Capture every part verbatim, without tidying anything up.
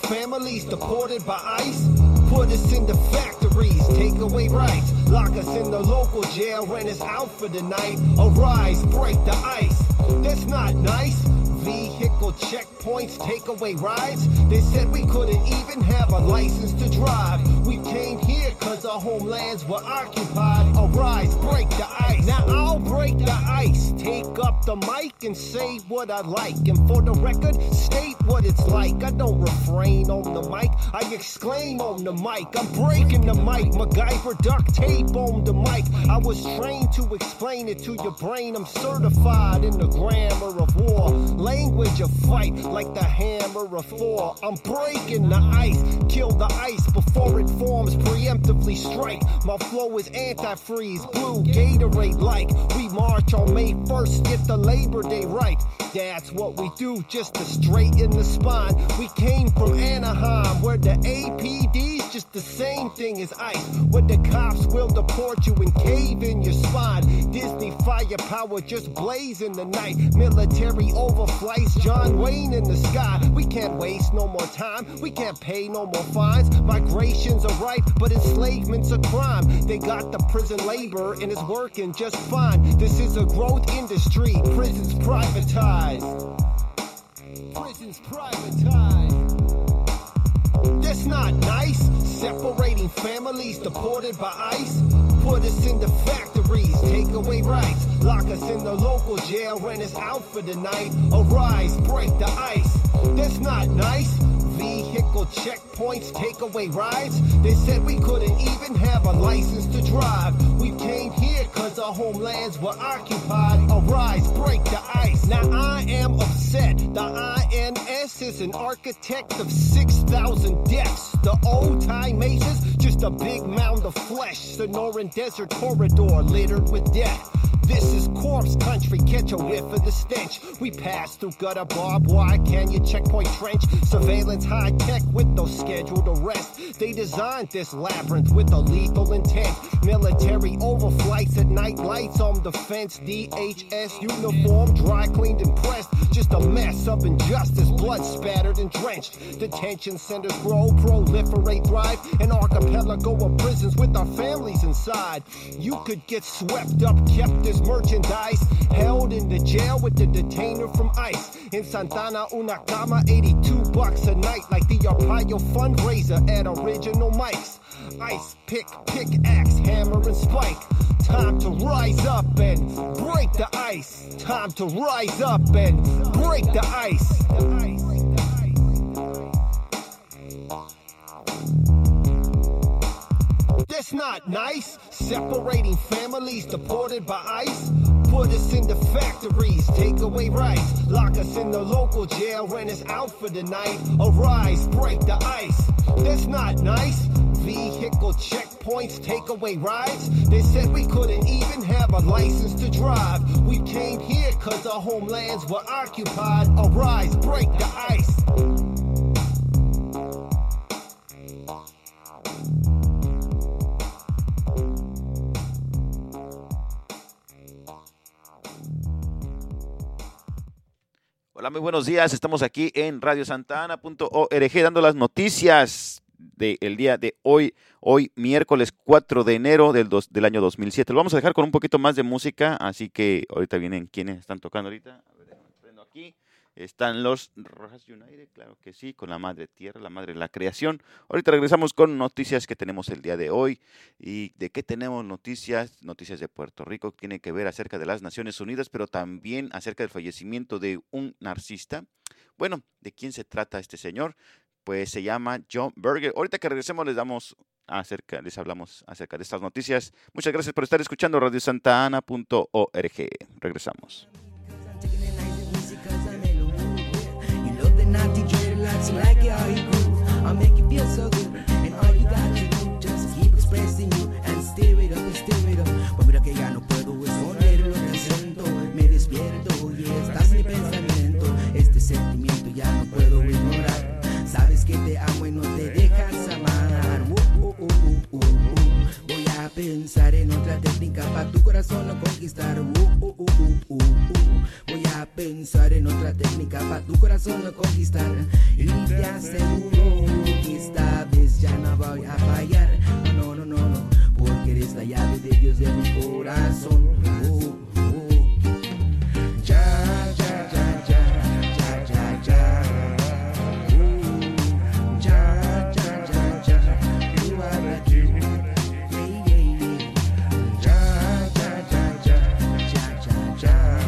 families deported by ICE. Put us in the factories, take away rights. Lock us in the local jail, rent us out for the night. Arise, break the ice. That's not nice. Vehicle checkpoints, take away rides. They said we couldn't even have a license to drive. We came here cause our homelands were occupied. Arise, break the ice. Now I'll break the ice. Take up the mic and say what I like. And for the record, state what it's like. I don't refrain on the mic, I exclaim on the mic. I'm breaking the mic, MacGyver duct tape on the mic. I was trained to explain it to your brain. I'm certified in the grammar of war. Language of fight, like the hammer of Thor. I'm breaking the ice, kill the ice before it forms, preemptively strike. My flow is antifreeze, blue Gatorade like. We march on May first, get the Labor Day right. That's what we do, just to straighten the spine. We came from Anaheim, where the A P D's just the same thing as ICE. Where the cops will deport you and cave in your spine. Disney firepower just blaze in the night. Military overflights, John Wayne in the sky. We can't waste no more time, we can't pay no more fines. Migration's a right, but enslavement's a crime. They got the prison labor and it's working just fine. This is a growth industry, prisons privatized. Prisons privatized. That's not nice. Separating families deported by ICE. Put us in the factories, take away rights. Lock us in the local jail, rent us out for the night. Arise, break the ice. That's not nice. Vehicle checkpoints, take away rides. They said we couldn't even have a license to drive. We came here cause our homelands were occupied. Arise, break the ice. Now I am upset. The I N S is an architect of six thousand deaths. The old time maces, just a big mound of flesh. Sonoran desert corridor littered with death. This is corpse country, catch a whiff of the stench. We pass through gutter, barbed wire, canyon, checkpoint trench. Surveillance high tech with no scheduled arrest. They designed this labyrinth with a lethal intent. Military overflights at night, lights on the fence. D H S uniform, dry cleaned and pressed. Just a mess of injustice, blood spattered and drenched. Detention centers grow, proliferate, thrive. An archipelago of prisons with our families inside. You could get swept up, kept as merchandise, held in the jail with the detainer from ICE. In Santana, una cama, eighty-two bucks a night, like the Arpaio fundraiser at Original Mike's. Ice pick, pickaxe, hammer and spike. Time to rise up and break the ice. Time to rise up and break the ice. That's not nice. Separating families deported by ICE. Put us in the factories, take away rights. Lock us in the local jail, rent us out for the night. Arise, break the ice. That's not nice. Vehicle checkpoints, take away rides. They said we couldn't even have a license to drive. We came here cause our homelands were occupied. Arise, break the ice. Hola, muy buenos días. Estamos aquí en radio santa ana punto org dando las noticias del día de hoy, hoy miércoles cuatro de enero del, dos, del año dos mil siete. Lo vamos a dejar con un poquito más de música, así que ahorita vienen quienes están tocando ahorita. A ver, prendo aquí. Están los Rojas United, claro que sí, con la Madre Tierra, la Madre de la Creación. Ahorita regresamos con noticias que tenemos el día de hoy. ¿Y de qué tenemos noticias? Noticias de Puerto Rico, que tienen que ver acerca de las Naciones Unidas, pero también acerca del fallecimiento de un narcisista. Bueno, ¿de quién se trata este señor? Pues se llama John Berger. Ahorita que regresemos les damos acerca, les hablamos acerca de estas noticias. Muchas gracias por estar escuchando radio santa ana punto org. Regresamos. Like it how you groove, I'll make you feel so good. And all you got to do, just keep expressing you and stir it up and stir it up. Pues mira que ya no puedo esconder lo que siento. Me despierto y estás en mi pensamiento. Este sentimiento ya no puedo ignorar. Sabes que te amo y no te dejas amar. Uh, uh, uh, uh, uh, uh. Voy a pensar en otra técnica para tu corazón no conquistar. Uh, uh, uh, uh, uh, uh. Voy a pensar en otra técnica para tu corazón no conquistar. Y te aseguro que esta vez ya no voy a fallar. No, no, no, no, porque eres la llave de Dios de mi corazón. Uh, uh. Ya, ya, ya, ya, ya, ya, ya. Uh, ya, ya, ya, ya. You are the key. Yeah, yeah, yeah. Ya, ya, ya, ya, ya, ya, ya.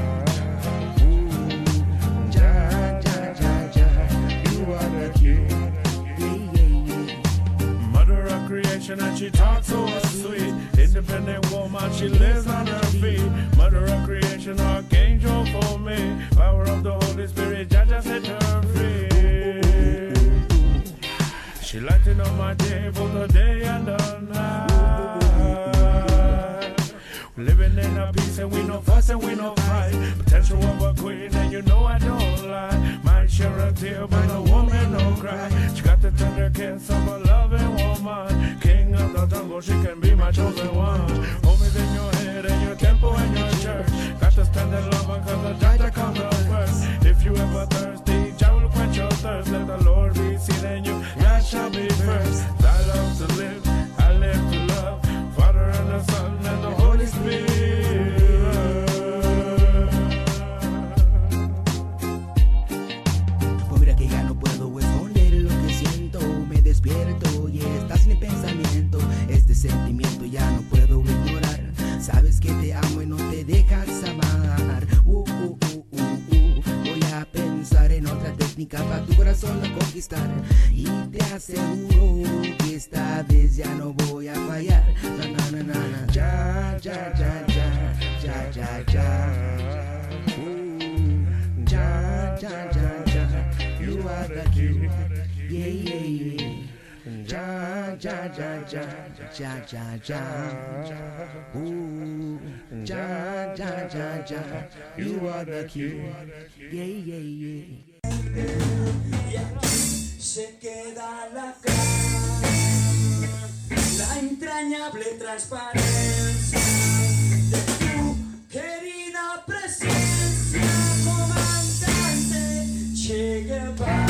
Uh, ya, ya, ya, ya. You are the key. Yeah, yeah, yeah. Mother of creation and she talks so sweet. Independent woman, she lives on her feet. Mother of creation, archangel for me. Power of the Holy Spirit, Jaja set her free. She lighting up my day for the day and the night. Living in a peace and we no fuss and we no fight. Potential of a queen and you know I don't lie. Might share a tear but a woman no cry. She got the tender kiss of a loving woman. King of the jungle, she can be my chosen one. Hold me in your head and your temple and your church. Got to stand in love cause the Jaja comes up first. If you ever thirsty, Jah will quench your thirst. Let the Lord be seen in you, that shall be first. I love to live, I live to love. Father and the Son and the Holy Spirit. Pues mira que ya no puedo esconder lo que siento. Me despierto y estás en mi pensamiento. Este sentimiento ya no puedo ignorar. Sabes que te amo y no te dejas amar. Uh, uh, uh, uh, uh. Voy a pensar en otra técnica para tu corazón no conquistar. Y te aseguro que esta vez ya no voy a fallar. Na, na, na, na, na. Ya, ya, ya, ya, ya, ya, ya. Uh, ya, ya, ya, ya. You are the key. Yeah, yeah, yeah. Ja, ja, ja, ja, ja, ja, ja. Ooh, ja, ja, ja, ja. You are the key. Yeah, yeah, yeah. Y aquí se queda la cara, la entrañable transparencia de tu querida presencia, comandante Che Guevara.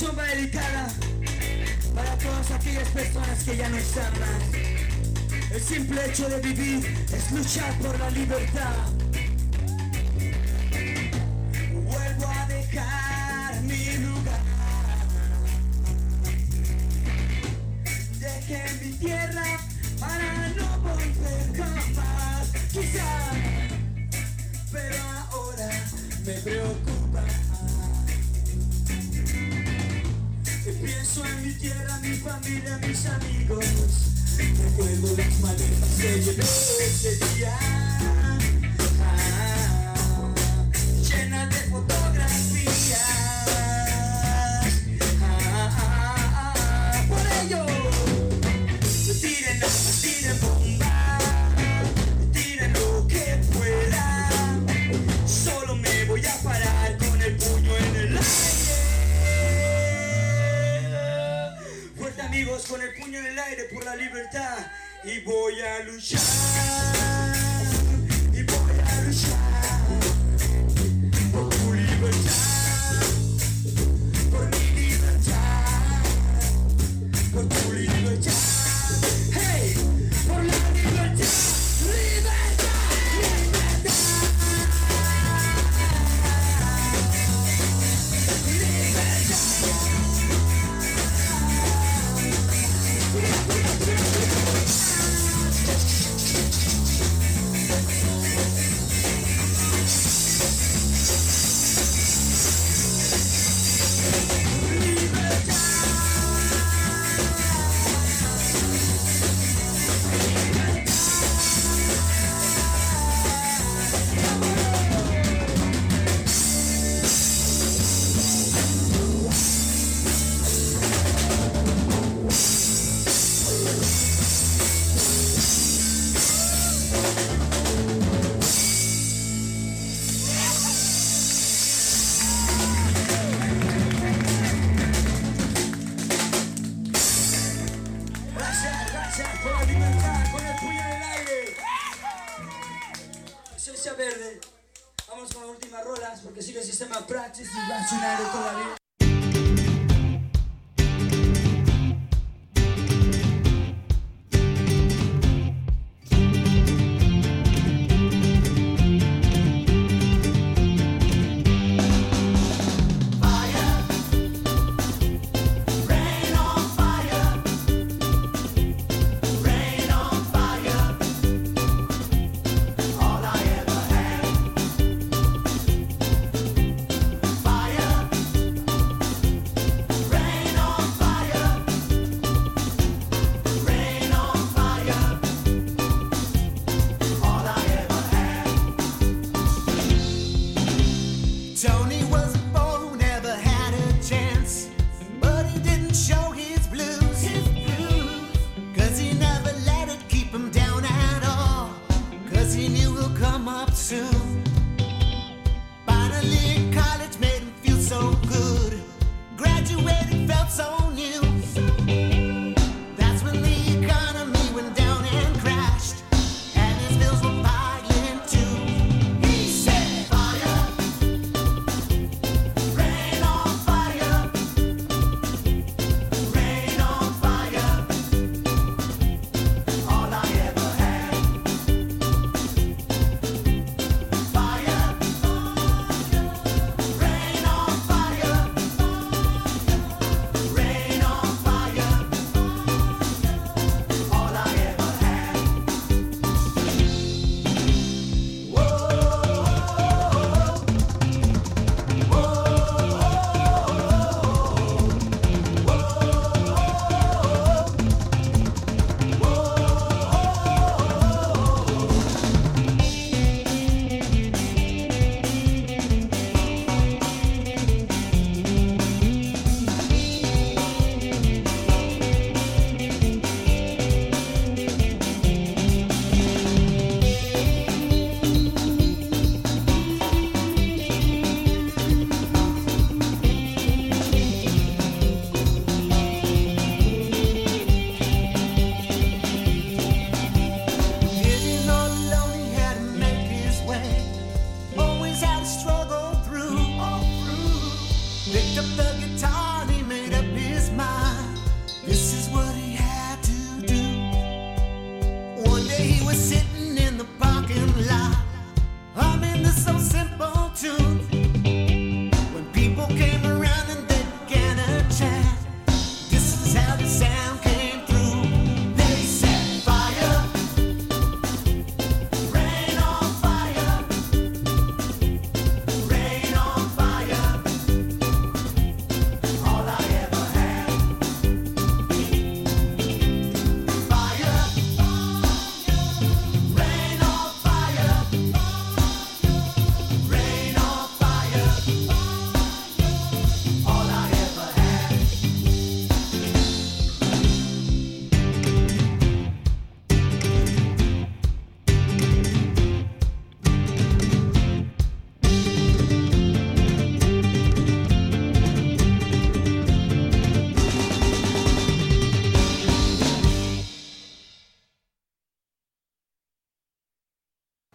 canción va dedicada para todas aquellas personas que ya no están más. El simple hecho de vivir es luchar por la libertad. Vuelvo a dejar mi lugar. Dejé mi tierra para no volver jamás. Quizá, pero ahora me preocupa. Pienso en mi tierra, mi familia, mis amigos. Recuerdo las maletas que llevé ese día, ah, llenas de fotografías. Ah, ah, ah, por ello, tiren armas, tiren bombas, tiren lo que puedan. Solo me voy a parar con el puño en el aire. Amigos, con el puño en el aire por la libertad. Y voy a luchar, y voy a luchar por tu libertad, por mi libertad, por tu libertad. Hey, por la libertad, libertad, libertad, libertad. Verde. Vamos con las últimas rolas porque sigue el sistema Practice y Racionario todavía. Fire,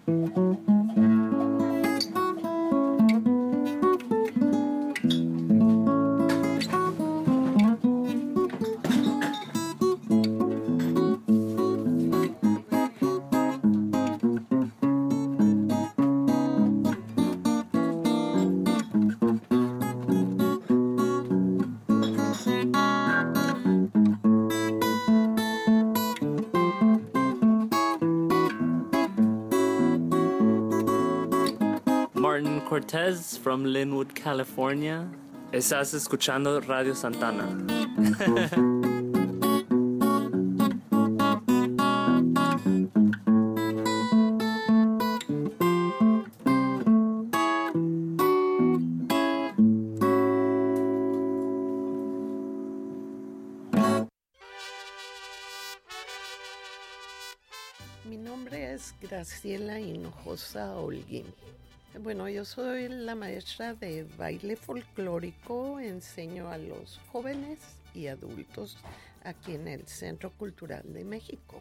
Martin Cortez from Linwood, California. Estás escuchando Radio Santana. Mi nombre es Graciela Hinojosa Holguín. Bueno, yo soy la maestra de baile folclórico, enseño a los jóvenes y adultos aquí en el Centro Cultural de México.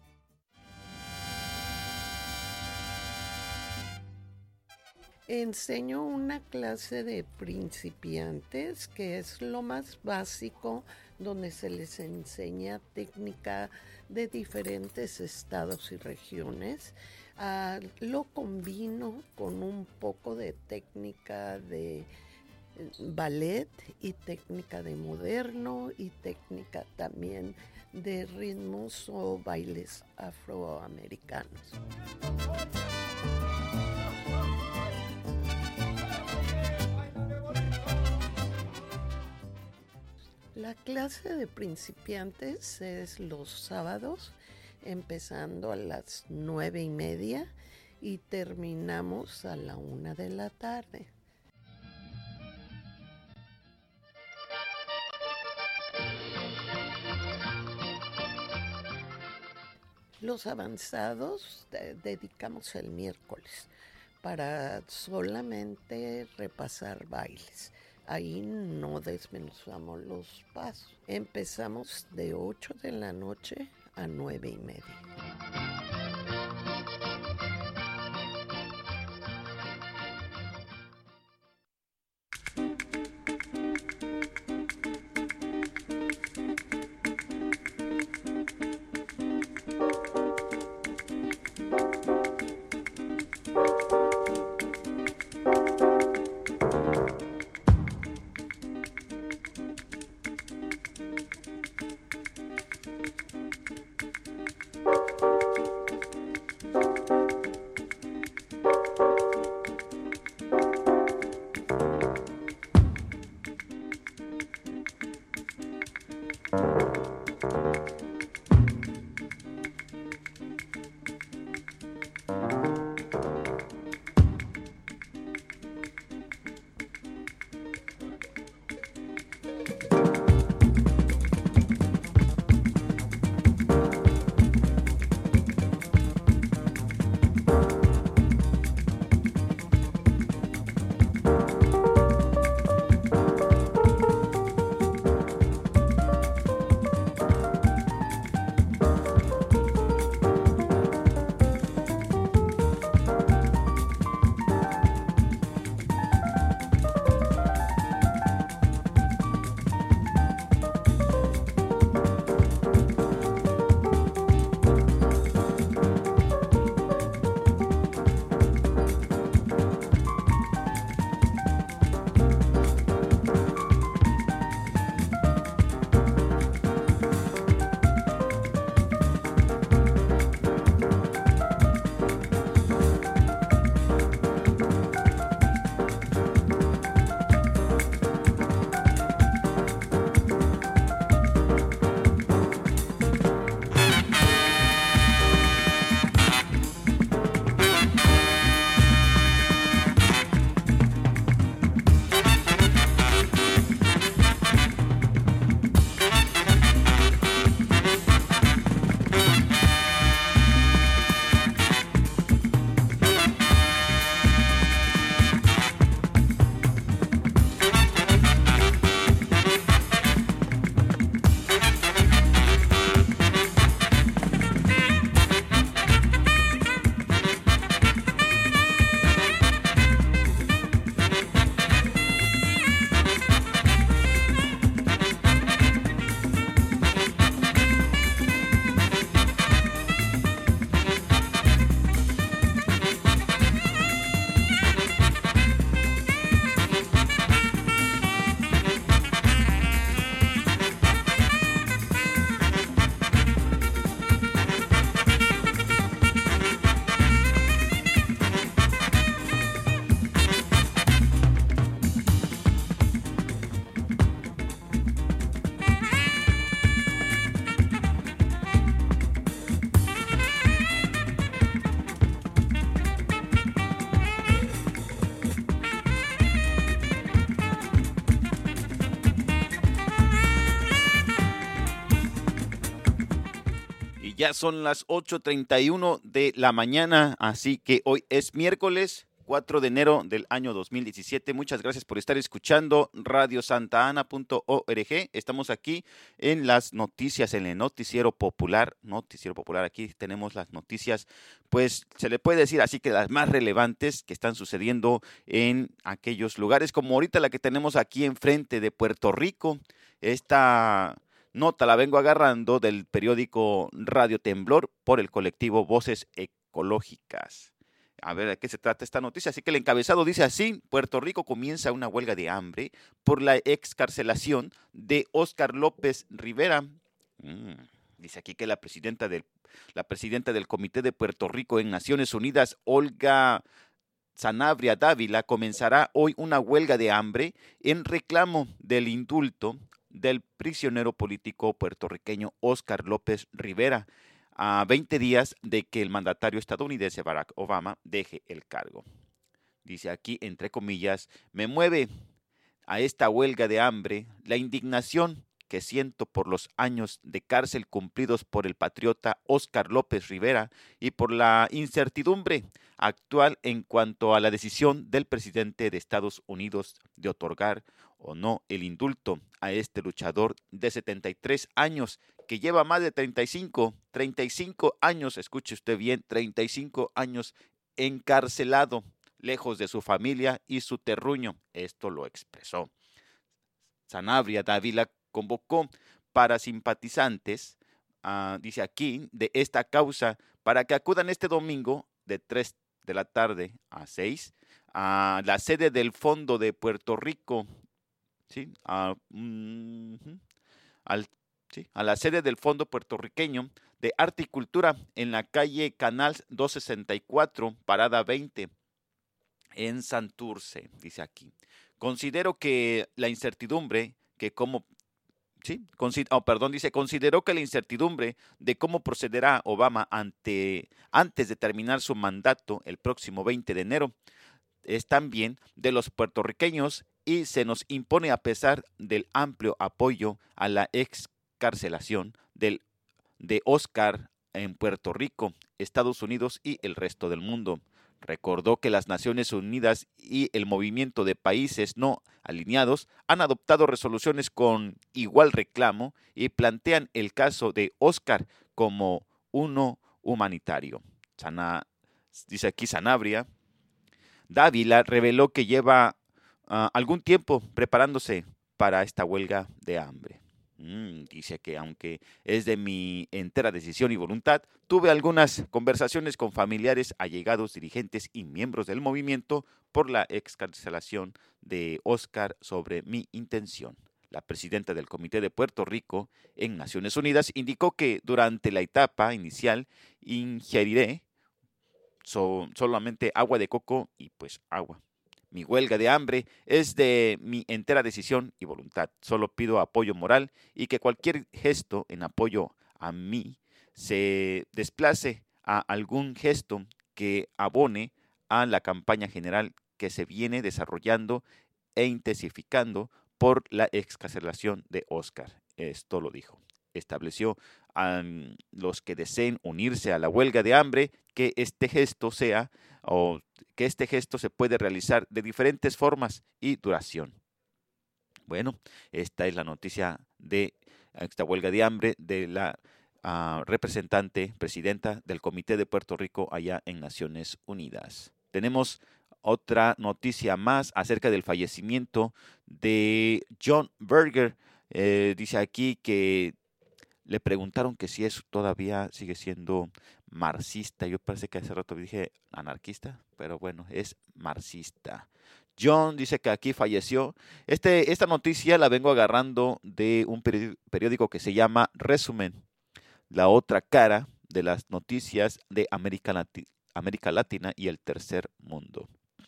Enseño una clase de principiantes, que es lo más básico, donde se les enseña técnica de diferentes estados y regiones. Uh, lo combino con un poco de técnica de ballet y técnica de moderno y técnica también de ritmos o bailes afroamericanos. La clase de principiantes es los sábados, empezando a las nueve y media y terminamos a la una de la tarde. Los avanzados de- dedicamos el miércoles para solamente repasar bailes. Ahí no desmenuzamos los pasos. Empezamos de ocho de la noche a nueve y media. Y ya son las ocho treinta y uno de la mañana, así que hoy es miércoles cuatro de enero del año dos mil diecisiete. Muchas gracias por estar escuchando radio santa ana punto org. Estamos aquí en las noticias, en el noticiero popular. Noticiero popular, aquí tenemos las noticias, pues se le puede decir así que las más relevantes que están sucediendo en aquellos lugares, como ahorita la que tenemos aquí enfrente de Puerto Rico. Esta nota la vengo agarrando del periódico Radio Temblor por el colectivo Voces Ecológicas. A ver, ¿de qué se trata esta noticia? Así que el encabezado dice así: Puerto Rico comienza una huelga de hambre por la excarcelación de Óscar López Rivera. Mm, dice aquí que la presidenta del, la presidenta del Comité de Puerto Rico en Naciones Unidas, Olga Sanabria Dávila, comenzará hoy una huelga de hambre en reclamo del indulto del prisionero político puertorriqueño Óscar López Rivera, a veinte días de que el mandatario estadounidense Barack Obama deje el cargo. Dice aquí, entre comillas, me mueve a esta huelga de hambre la indignación que siento por los años de cárcel cumplidos por el patriota Óscar López Rivera y por la incertidumbre actual en cuanto a la decisión del presidente de Estados Unidos de otorgar o no el indulto a este luchador de setenta y tres años que lleva más de treinta y cinco, treinta y cinco años, escuche usted bien, treinta y cinco años encarcelado, lejos de su familia y su terruño. Esto lo expresó. Sanabria Dávila convocó para simpatizantes, uh, dice aquí, de esta causa, para que acudan este domingo de tres de la tarde a seis a la sede del Fondo de Puerto Rico, ¿sí? Uh, mm, al Sí, a la sede del Fondo Puertorriqueño de Arte y Cultura en la calle Canal doscientos sesenta y cuatro, Parada veinte, en Santurce, dice aquí. Considero que la incertidumbre, que como, sí, consid, oh, perdón, dice, consideró que la incertidumbre de cómo procederá Obama ante, antes de terminar su mandato el próximo veinte de enero, es también de los puertorriqueños y se nos impone a pesar del amplio apoyo a la ex carcelación del, de Óscar en Puerto Rico, Estados Unidos y el resto del mundo. Recordó que las Naciones Unidas y el movimiento de países no alineados han adoptado resoluciones con igual reclamo y plantean el caso de Óscar como uno humanitario. Sana, dice aquí Sanabria Dávila reveló que lleva uh, algún tiempo preparándose para esta huelga de hambre. Mm, dice que aunque es de mi entera decisión y voluntad, tuve algunas conversaciones con familiares, allegados, dirigentes y miembros del movimiento por la excarcelación de Óscar sobre mi intención. La presidenta del Comité de Puerto Rico en Naciones Unidas indicó que durante la etapa inicial ingeriré so, solamente agua de coco y pues agua. Mi huelga de hambre es de mi entera decisión y voluntad. Solo pido apoyo moral y que cualquier gesto en apoyo a mí se desplace a algún gesto que abone a la campaña general que se viene desarrollando e intensificando por la excarcelación de Óscar. Esto lo dijo. Estableció a los que deseen unirse a la huelga de hambre que este gesto sea o que este gesto se puede realizar de diferentes formas y duración. Bueno, esta es la noticia de esta huelga de hambre de la uh, representante, presidenta del Comité de Puerto Rico allá en Naciones Unidas. Tenemos otra noticia más acerca del fallecimiento de John Berger. Eh, dice aquí que le preguntaron que si eso todavía sigue siendo marxista. Yo parece que hace rato dije anarquista, pero bueno, es marxista. John dice que aquí falleció. Este, esta noticia la vengo agarrando de un periódico que se llama Resumen, la otra cara de las noticias de América, Lati- América Latina y el tercer mundo.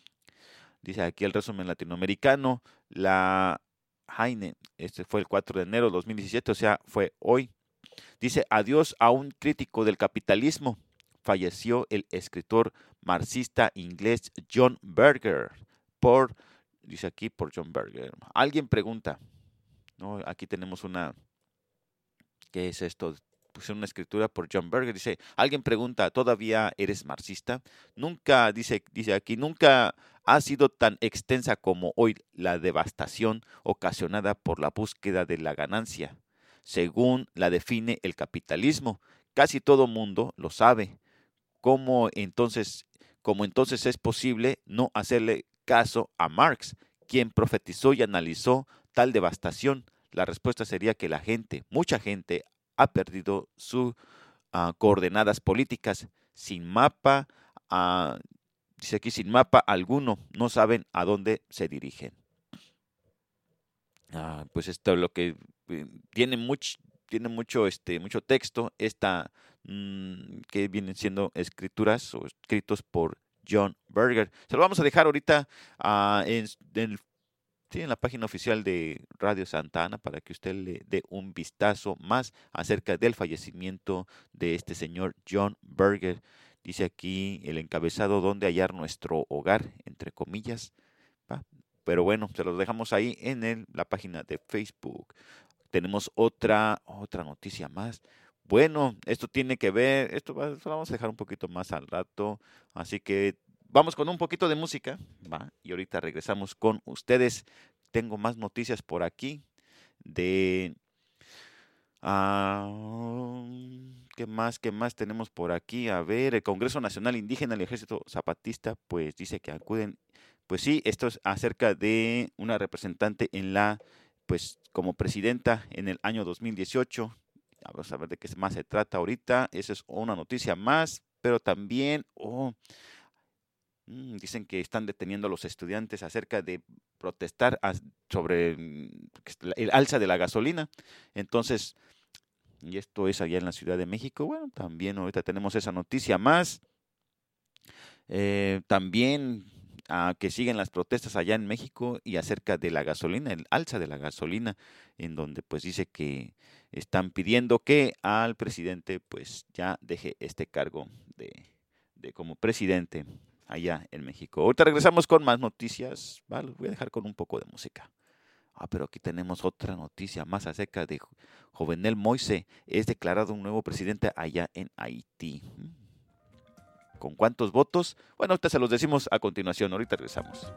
Dice aquí el resumen latinoamericano, la Jaime, este fue el cuatro de enero de dos mil diecisiete, o sea, fue hoy. Dice, adiós a un crítico del capitalismo. Falleció el escritor marxista inglés John Berger. Por, dice aquí, por John Berger. Alguien pregunta, ¿no? Aquí tenemos una, ¿qué es esto? pusieron una escritura por John Berger. Dice, alguien pregunta, ¿todavía eres marxista? Nunca, dice, dice aquí, nunca ha sido tan extensa como hoy la devastación ocasionada por la búsqueda de la ganancia, según la define el capitalismo. Casi todo mundo lo sabe. ¿Cómo entonces, cómo entonces es posible no hacerle caso a Marx, quien profetizó y analizó tal devastación? La respuesta sería que la gente, mucha gente, ha perdido sus uh, coordenadas políticas. Sin mapa, uh, dice aquí, sin mapa alguno, no saben a dónde se dirigen. Uh, pues esto es lo que eh, tiene mucho, tiene mucho, este, mucho texto, esta mmm, que vienen siendo escrituras o escritos por John Berger. Se lo vamos a dejar ahorita uh, en, en, sí, en la página oficial de Radio Santa Ana para que usted le dé un vistazo más acerca del fallecimiento de este señor John Berger. Dice aquí el encabezado, ¿dónde hallar nuestro hogar? Entre comillas. ¿Va? Pero bueno, se los dejamos ahí en el, la página de Facebook. Tenemos otra, otra noticia más. Bueno, esto tiene que ver, esto va, lo vamos a dejar un poquito más al rato, así que vamos con un poquito de música, ¿va? Y ahorita regresamos con ustedes. Tengo más noticias por aquí de... Uh, ¿Qué más? ¿Qué más tenemos por aquí? A ver, el Congreso Nacional Indígena del Ejército Zapatista, pues dice que acuden. Pues sí, esto es acerca de una representante en la, pues como presidenta en el año dos mil dieciocho. Vamos a ver de qué más se trata ahorita. Esa es una noticia más, pero también... Oh, dicen que están deteniendo a los estudiantes acerca de protestar sobre el alza de la gasolina. Entonces, y esto es allá en la Ciudad de México. Bueno, también ahorita tenemos esa noticia más. Eh, también uh, que siguen las protestas allá en México y acerca de la gasolina, el alza de la gasolina, en donde pues dice que están pidiendo que al presidente pues ya deje este cargo de, de como presidente allá en México. Ahorita regresamos con más noticias. Vale, los voy a dejar con un poco de música. Ah, pero aquí tenemos otra noticia más acerca de Jovenel Moise. Es declarado un nuevo presidente allá en Haití. ¿Con cuántos votos? Bueno, ahorita se los decimos a continuación. Ahorita regresamos.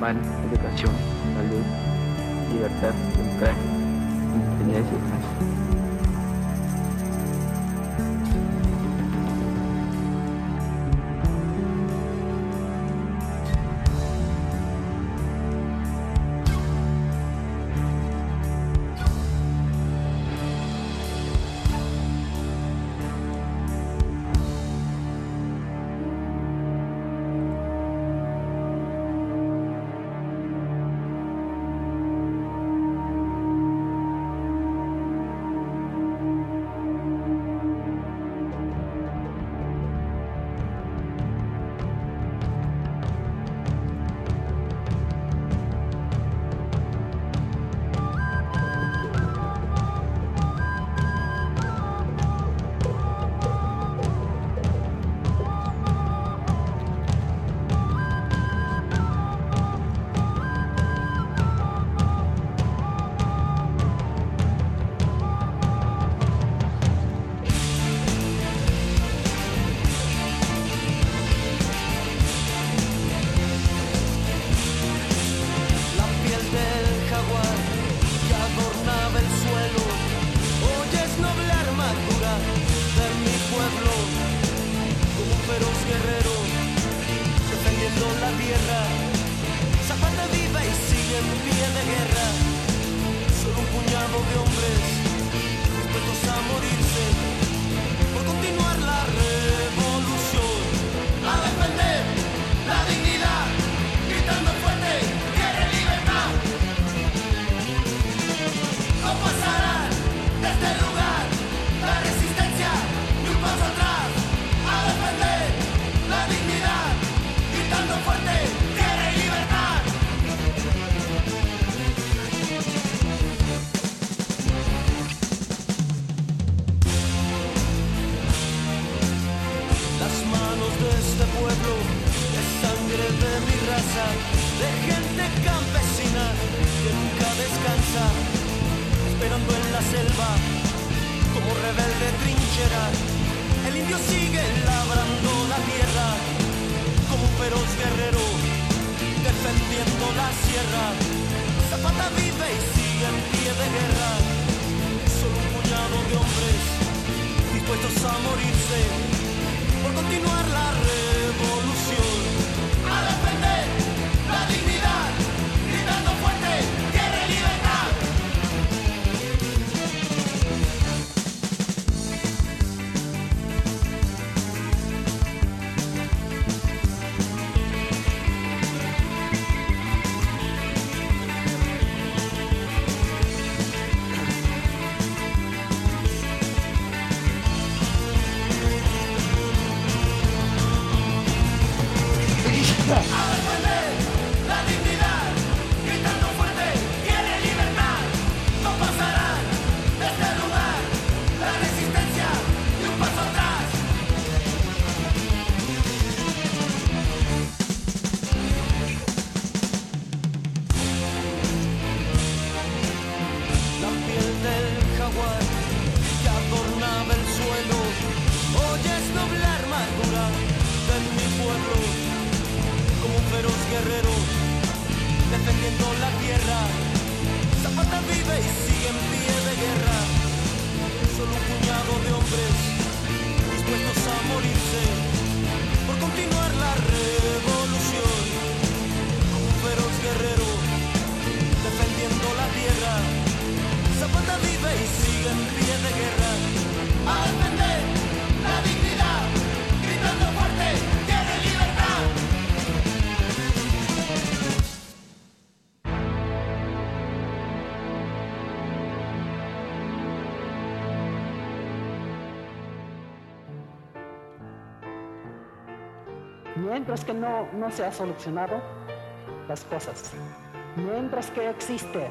normal, educación, salud, libertad, democracia, independencia y paz. Mientras que no, no se ha solucionado las cosas, mientras que existe,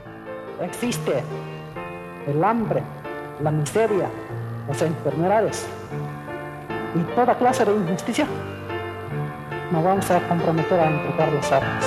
existe el hambre, la miseria, las enfermedades y toda clase de injusticia, nos vamos a comprometer a entregar las armas.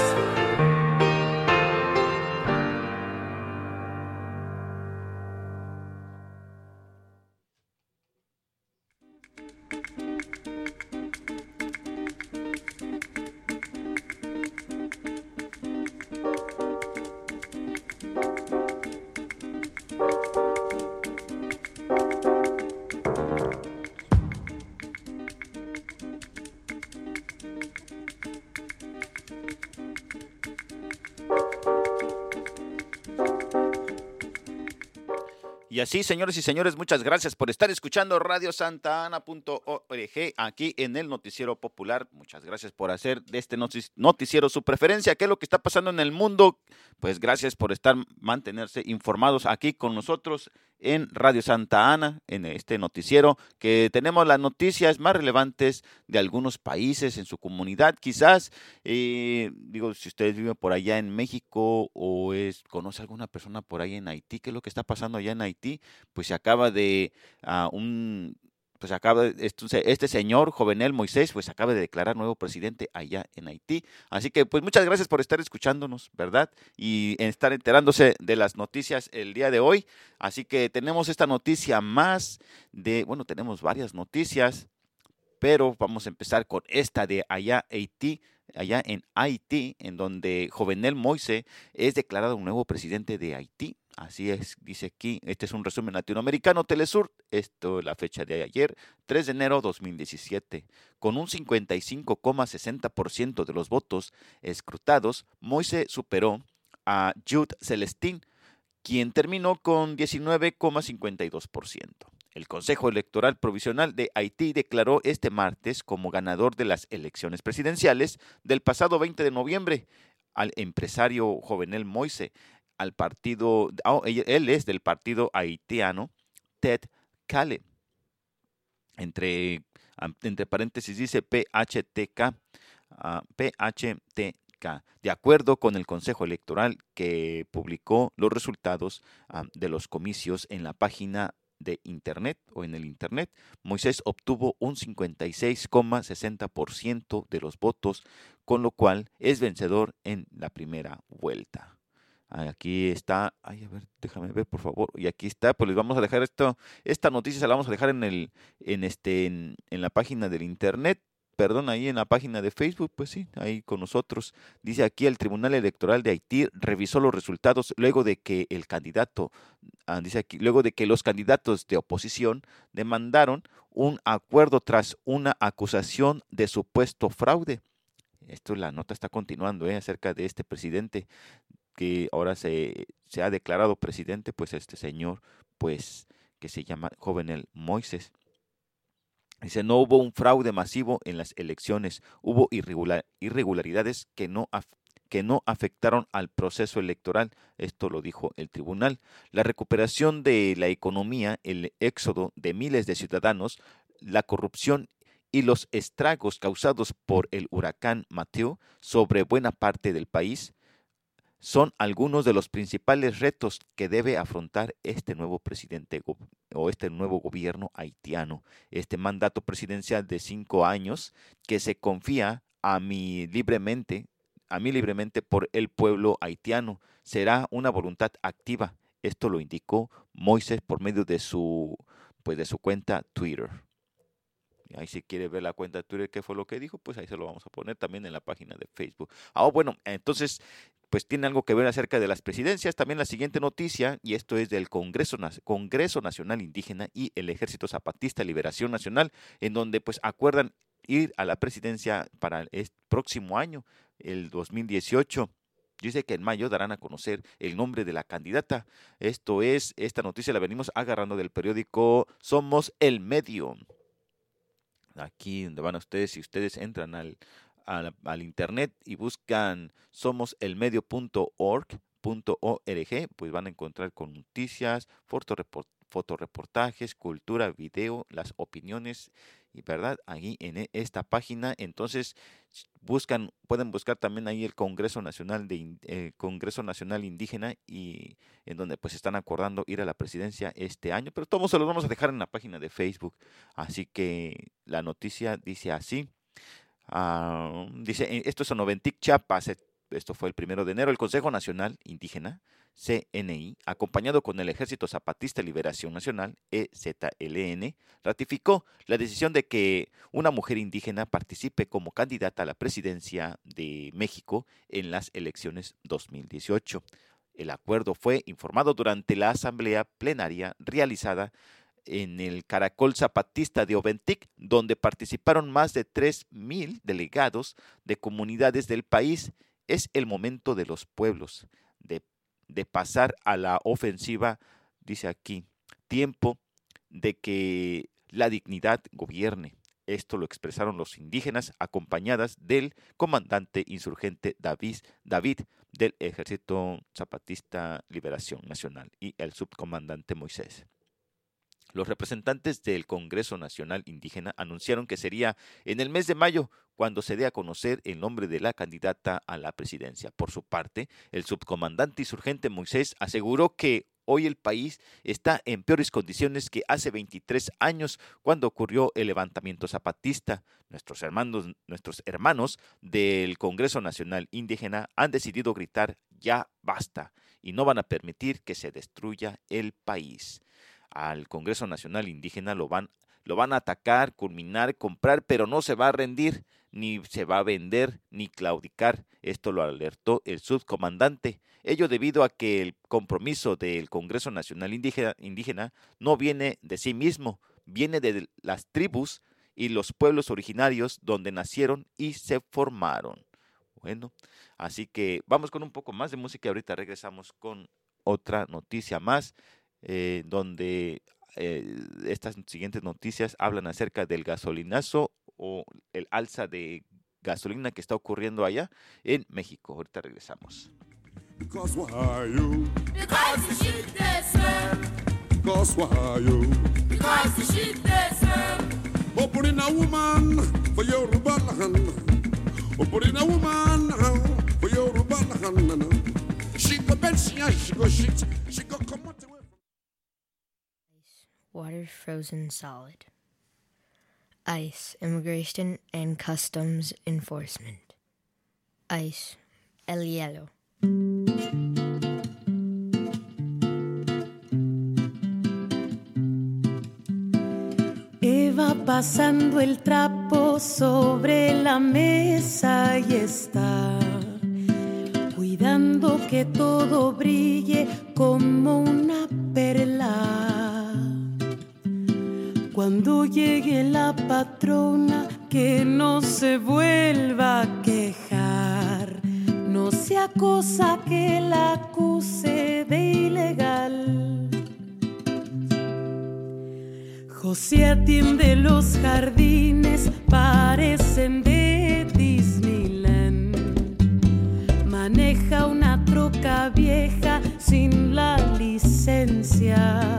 Y así, señores y señores, muchas gracias por estar escuchando radio santa ana punto org aquí en el Noticiero Popular. Muchas gracias por hacer de este noticiero su preferencia. ¿Qué es lo que está pasando en el mundo? Pues gracias por estar, mantenerse informados aquí con nosotros en Radio Santa Ana, en este noticiero, que tenemos las noticias más relevantes de algunos países en su comunidad. Quizás, eh, digo, si ustedes viven por allá en México o es, conoce a alguna persona por ahí en Haití, ¿qué es lo que está pasando allá en Haití? Pues se acaba de uh, un... pues acaba este, este señor Jovenel Moisés, pues acaba de declarar nuevo presidente allá en Haití. Así que pues muchas gracias por estar escuchándonos, ¿verdad? Y estar enterándose de las noticias el día de hoy. Así que tenemos esta noticia más de, bueno, tenemos varias noticias, pero vamos a empezar con esta de allá Haití, allá en Haití, en donde Jovenel Moisés es declarado un nuevo presidente de Haití. Así es, dice aquí, este es un resumen latinoamericano Telesur, esto la fecha de ayer, tres de enero de dos mil diecisiete. Con un cincuenta y cinco coma sesenta por ciento de los votos escrutados, Moisés superó a Jude Celestín, quien terminó con diecinueve coma cincuenta y dos por ciento. El Consejo Electoral Provisional de Haití declaró este martes como ganador de las elecciones presidenciales del pasado veinte de noviembre al empresario Jovenel Moisés, al partido, oh, él es del partido haitiano Ted Kale, entre, entre paréntesis dice P H T K, uh, P H T K, de acuerdo con el Consejo Electoral que publicó los resultados uh, de los comicios en la página de internet o en el internet. Moisés obtuvo un cincuenta y seis coma sesenta por ciento de los votos, con lo cual es vencedor en la primera vuelta. Aquí está, ay, a ver, déjame ver, por favor. Y aquí está, pues les vamos a dejar esto, esta noticia se la vamos a dejar en el, en este, en, en la página del internet, perdón, ahí en la página de Facebook, pues sí, ahí con nosotros. Dice aquí, el Tribunal Electoral de Haití revisó los resultados luego de que el candidato, ah, dice aquí, luego de que los candidatos de oposición demandaron un acuerdo tras una acusación de supuesto fraude. Esto, la nota está continuando, eh, acerca de este presidente que ahora se, se ha declarado presidente, pues este señor, pues que se llama Jovenel Moisés. Dice, no hubo un fraude masivo en las elecciones, hubo irregular, irregularidades que no, af, que no afectaron al proceso electoral, esto lo dijo el tribunal. La recuperación de la economía, el éxodo de miles de ciudadanos, la corrupción y los estragos causados por el huracán Mateo sobre buena parte del país, son algunos de los principales retos que debe afrontar este nuevo presidente o este nuevo gobierno haitiano. Este mandato presidencial de cinco años que se confía a mí libremente, a mí libremente por el pueblo haitiano, será una voluntad activa. Esto lo indicó Moisés por medio de su, pues de su cuenta Twitter. Ahí si quiere ver la cuenta de Twitter, qué fue lo que dijo, pues ahí se lo vamos a poner también en la página de Facebook. Ah, bueno, entonces, pues tiene algo que ver acerca de las presidencias. También la siguiente noticia, y esto es del Congreso, Congreso Nacional Indígena y el Ejército Zapatista de Liberación Nacional, en donde pues acuerdan ir a la presidencia para el próximo año, el dos mil dieciocho. Dice que en mayo darán a conocer el nombre de la candidata. Esto es, esta noticia la venimos agarrando del periódico Somos el Medio. Aquí donde van ustedes, si ustedes entran al, al, al internet y buscan somoselmedio punto org, pues van a encontrar con noticias, fotoreport, fotoreportajes, cultura, video, las opiniones, y verdad, ahí en esta página. Entonces buscan, pueden buscar también ahí el Congreso Nacional de eh, Congreso Nacional Indígena, y en donde pues están acordando ir a la presidencia este año, pero todos se los vamos a dejar en la página de Facebook. Así que la noticia dice así, uh, dice, esto es en Noventic, Chiapas. Esto fue el primero de enero. El Consejo Nacional Indígena, C N I, acompañado con el Ejército Zapatista de Liberación Nacional, E Z L N, ratificó la decisión de que una mujer indígena participe como candidata a la presidencia de México en las elecciones dos mil dieciocho. El acuerdo fue informado durante la asamblea plenaria realizada en el Caracol Zapatista de Oventic, donde participaron más de tres mil delegados de comunidades del país. Es el momento de los pueblos de, de pasar a la ofensiva, dice aquí, tiempo de que la dignidad gobierne. Esto lo expresaron los indígenas acompañadas del comandante insurgente David, David del Ejército Zapatista Liberación Nacional y el subcomandante Moisés. Los representantes del Congreso Nacional Indígena anunciaron que sería en el mes de mayo cuando se dé a conocer el nombre de la candidata a la presidencia. Por su parte, el subcomandante insurgente Moisés aseguró que hoy el país está en peores condiciones que hace veintitrés años cuando ocurrió el levantamiento zapatista. Nuestros hermanos, nuestros hermanos del Congreso Nacional Indígena han decidido gritar ya basta y no van a permitir que se destruya el país. Al Congreso Nacional Indígena lo van, lo van a atacar, culminar, comprar, pero no se va a rendir, ni se va a vender, ni claudicar. Esto lo alertó el subcomandante. Ello debido a que el compromiso del Congreso Nacional Indígena, Indígena no viene de sí mismo, viene de las tribus y los pueblos originarios donde nacieron y se formaron. Bueno, así que vamos con un poco más de música y ahorita regresamos con otra noticia más. Eh, donde eh, estas siguientes noticias hablan acerca del gasolinazo o el alza de gasolina que está ocurriendo allá en México. Ahorita regresamos. Because why you? Because the shit they sell. Because why you? Because the shit they sell. Opening a woman for your land. Opening a woman for your land. She go bend, she go shit, she go come out away. Water frozen solid. ICE, Immigration and Customs Enforcement. ICE, el hielo. Eva pasando el trapo sobre la mesa y está cuidando que todo brille como una perla. Cuando llegue la patrona, que no se vuelva a quejar, no sea cosa que la acuse de ilegal. José atiende los jardines, parecen de Disneyland. Maneja una troca vieja sin la licencia.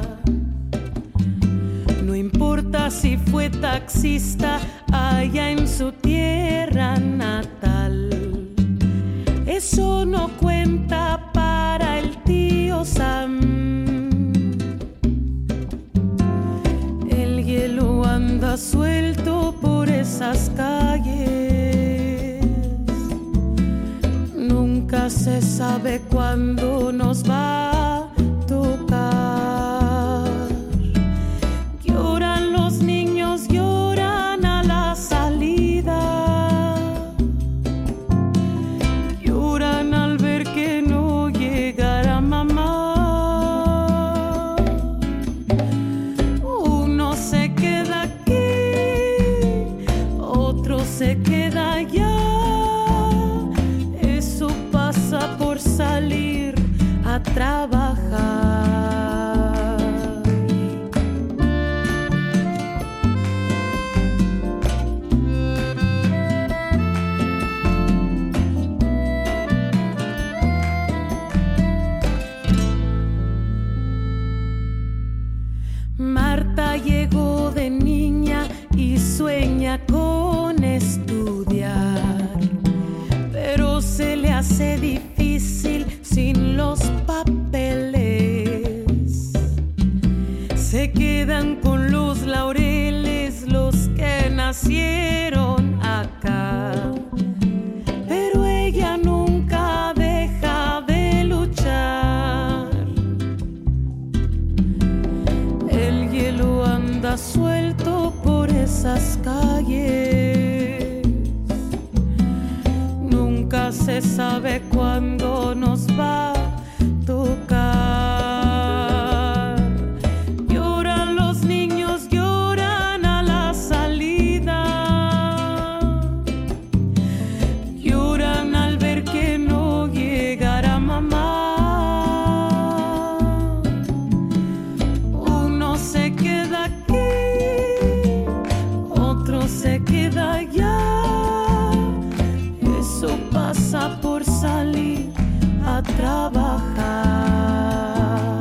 No importa si fue taxista allá en su tierra natal. Eso no cuenta para el tío Sam. El hielo anda suelto por esas calles. Nunca se sabe cuándo nos va a tocar. Salir a trabajar. Marta llegó de niña y sueña con estudiar, pero se le hace difícil sin los papeles. Se quedan con los laureles los que nacieron acá, pero ella nunca deja de luchar. El hielo anda suelto por esas calles. Nunca se sabe cuándo nos va a tocar. Lloran los niños, lloran a la salida. trabajar.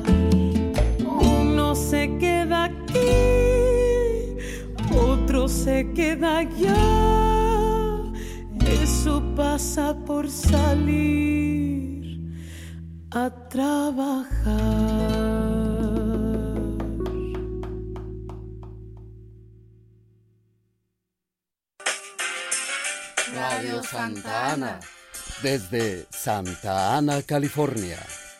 Uno se queda aquí, otro se queda allá. Eso pasa por salir a trabajar. Radio Santa Ana, desde Santa Ana, California.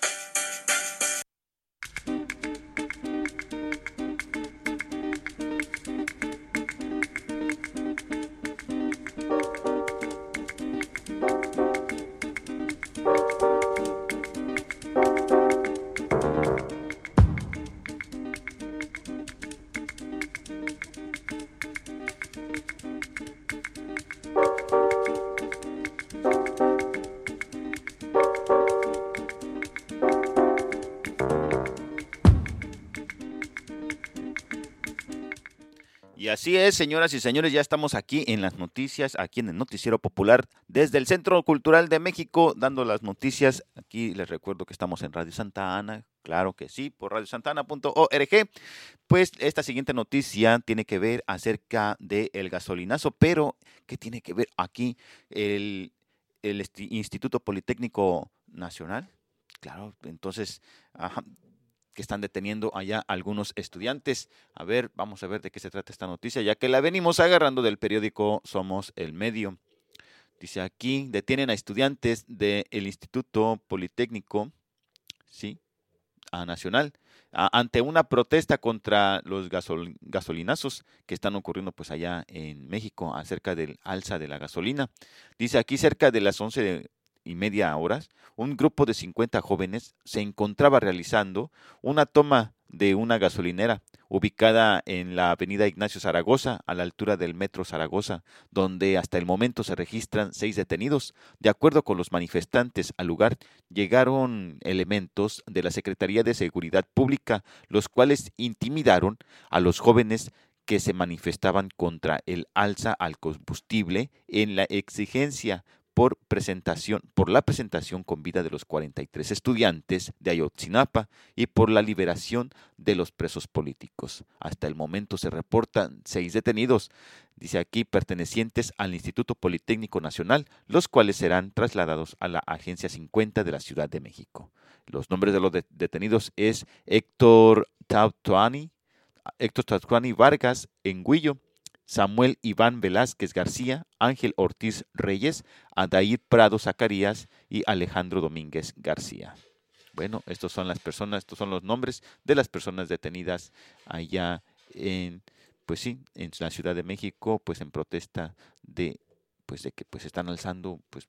Y así es, señoras y señores, ya estamos aquí en las noticias, aquí en el Noticiero Popular, desde el Centro Cultural de México, dando las noticias. Aquí les recuerdo que estamos en Radio Santa Ana, claro que sí, por radio santana punto org. Pues esta siguiente noticia tiene que ver acerca del gasolinazo, pero ¿qué tiene que ver aquí el, el Instituto Politécnico Nacional? Claro, entonces, ajá, que están deteniendo allá algunos estudiantes. A ver, vamos a ver de qué se trata esta noticia, ya que la venimos agarrando del periódico Somos el Medio. Dice aquí, detienen a estudiantes del Instituto Politécnico, ¿sí?, a Nacional, a, ante una protesta contra los gasol, gasolinazos que están ocurriendo pues allá en México acerca del alza de la gasolina. Dice aquí, cerca de las once de y media horas, un grupo de cincuenta jóvenes se encontraba realizando una toma de una gasolinera ubicada en la avenida Ignacio Zaragoza, a la altura del Metro Zaragoza, donde hasta el momento se registran seis detenidos. De acuerdo con los manifestantes, al lugar llegaron elementos de la Secretaría de Seguridad Pública, los cuales intimidaron a los jóvenes que se manifestaban contra el alza al combustible en la exigencia por presentación, por la presentación con vida de los cuarenta y tres estudiantes de Ayotzinapa y por la liberación de los presos políticos. Hasta el momento se reportan seis detenidos, dice aquí, pertenecientes al Instituto Politécnico Nacional, los cuales serán trasladados a la Agencia cincuenta de la Ciudad de México. Los nombres de los de- detenidos es Héctor Tautuani, Héctor Tautuani Vargas Enguillo, Samuel Iván Velázquez García, Ángel Ortiz Reyes, Adair Prado Zacarías y Alejandro Domínguez García. Bueno, estos son las personas, estos son los nombres de las personas detenidas allá en, pues sí, en la Ciudad de México, pues en protesta de, pues de que pues están alzando, pues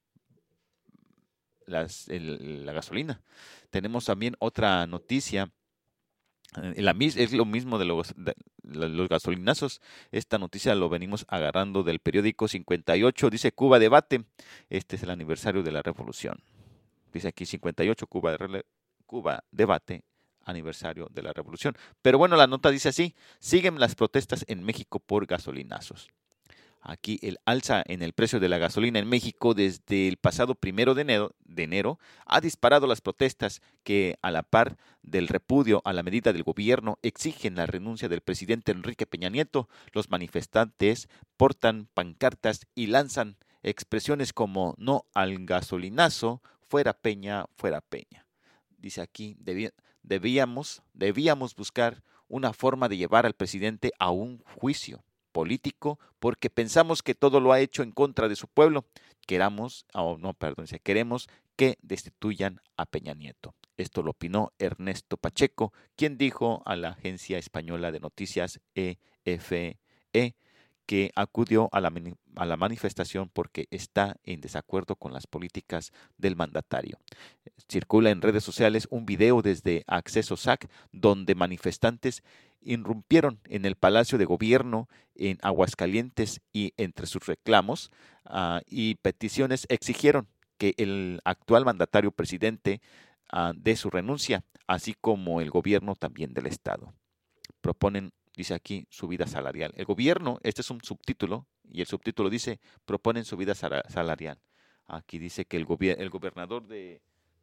las, el- la gasolina. Tenemos también otra noticia. Eh, La, mis- es lo mismo de los, de la- los gasolinazos. Esta noticia lo venimos agarrando del periódico cincuenta y ocho. Dice Cuba debate. Este es el aniversario de la revolución. Dice aquí cincuenta y ocho, Cuba, de rele- Cuba debate, aniversario de la revolución. Pero bueno, la nota dice así: siguen las protestas en México por gasolinazos. Aquí el alza en el precio de la gasolina en México desde el pasado primero de enero, de enero ha disparado las protestas que, a la par del repudio a la medida del gobierno, exigen la renuncia del presidente Enrique Peña Nieto. Los manifestantes portan pancartas y lanzan expresiones como "no al gasolinazo", "fuera Peña, fuera Peña". Dice aquí, "Debí- debíamos, debíamos buscar una forma de llevar al presidente a un juicio político porque pensamos que todo lo ha hecho en contra de su pueblo. Queramos, oh, no, perdón, dice, queremos que destituyan a Peña Nieto". Esto lo opinó Ernesto Pacheco, quien dijo a la agencia española de noticias E F E que acudió a la, mani- a la manifestación porque está en desacuerdo con las políticas del mandatario. Circula en redes sociales un video desde Acceso S A C donde manifestantes irrumpieron en el Palacio de Gobierno en Aguascalientes y entre sus reclamos ah, y peticiones exigieron que el actual mandatario presidente ah, dé su renuncia, así como el gobierno también del Estado. Proponen, dice aquí, subida salarial. El gobierno, este es un subtítulo, y el subtítulo dice, proponen subida sara- salarial. Aquí dice que el, gobier- el gobernador de,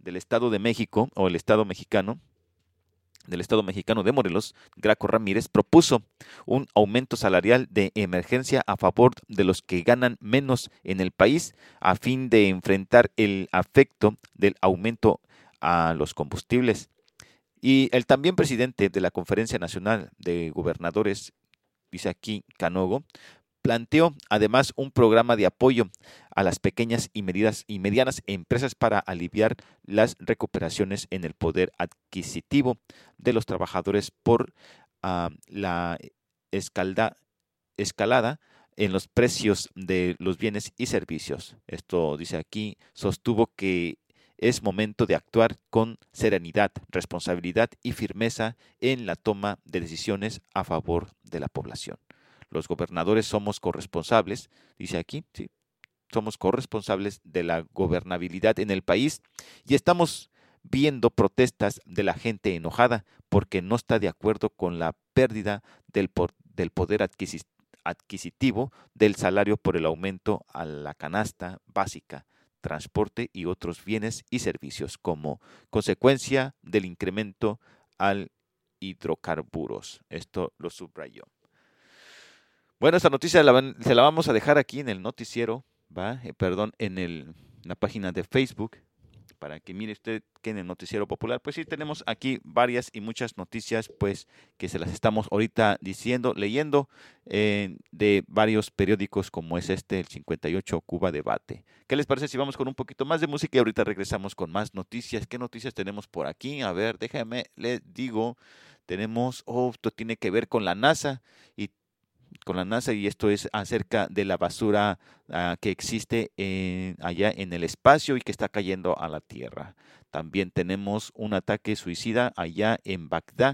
del Estado de México, o el Estado mexicano, del Estado mexicano de Morelos, Graco Ramírez, propuso un aumento salarial de emergencia a favor de los que ganan menos en el país, a fin de enfrentar el efecto del aumento a los combustibles. Y el también presidente de la Conferencia Nacional de Gobernadores, dice aquí Canogo, planteó además un programa de apoyo a las pequeñas y, medidas, y medianas empresas para aliviar las recuperaciones en el poder adquisitivo de los trabajadores por uh, la escalda, escalada en los precios de los bienes y servicios. Esto, dice aquí, sostuvo que es momento de actuar con serenidad, responsabilidad y firmeza en la toma de decisiones a favor de la población. Los gobernadores somos corresponsables, dice aquí, sí, somos corresponsables de la gobernabilidad en el país y estamos viendo protestas de la gente enojada porque no está de acuerdo con la pérdida del, por, del poder adquisitivo del salario por el aumento a la canasta básica, transporte y otros bienes y servicios como consecuencia del incremento al hidrocarburos. Esto lo subrayó. Bueno, esta noticia la, se la vamos a dejar aquí en el noticiero, ¿va? Eh, perdón, en, el, en la página de Facebook, para que mire usted que en el noticiero popular, pues sí tenemos aquí varias y muchas noticias, pues que se las estamos ahorita diciendo, leyendo eh, de varios periódicos como es este, el cincuenta y ocho Cuba Debate. ¿Qué les parece si vamos con un poquito más de música y ahorita regresamos con más noticias? ¿Qué noticias tenemos por aquí? A ver, déjame, les digo, tenemos, oh, esto tiene que ver con la NASA y con la NASA y esto es acerca de la basura uh, que existe en, allá en el espacio y que está cayendo a la Tierra. También tenemos un ataque suicida allá en Bagdad.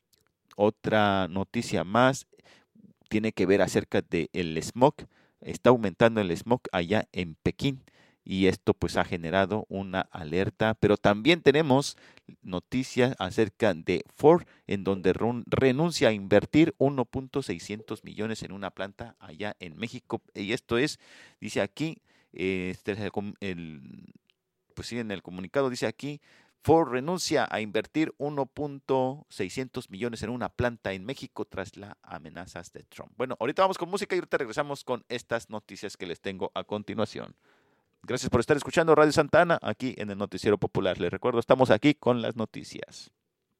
Otra noticia más tiene que ver acerca del smog. Está aumentando el smog allá en Pekín y esto pues ha generado una alerta, pero también tenemos noticias acerca de Ford, en donde renuncia a invertir uno punto seiscientos millones en una planta allá en México, y esto es, dice aquí, este es el, el, pues sí, en el comunicado dice aquí, Ford renuncia a invertir uno punto seiscientos millones en una planta en México tras las amenazas de Trump. Bueno, ahorita vamos con música y ahorita regresamos con estas noticias que les tengo a continuación. Gracias por estar escuchando Radio Santa Ana aquí en el Noticiero Popular. Les recuerdo, estamos aquí con las noticias.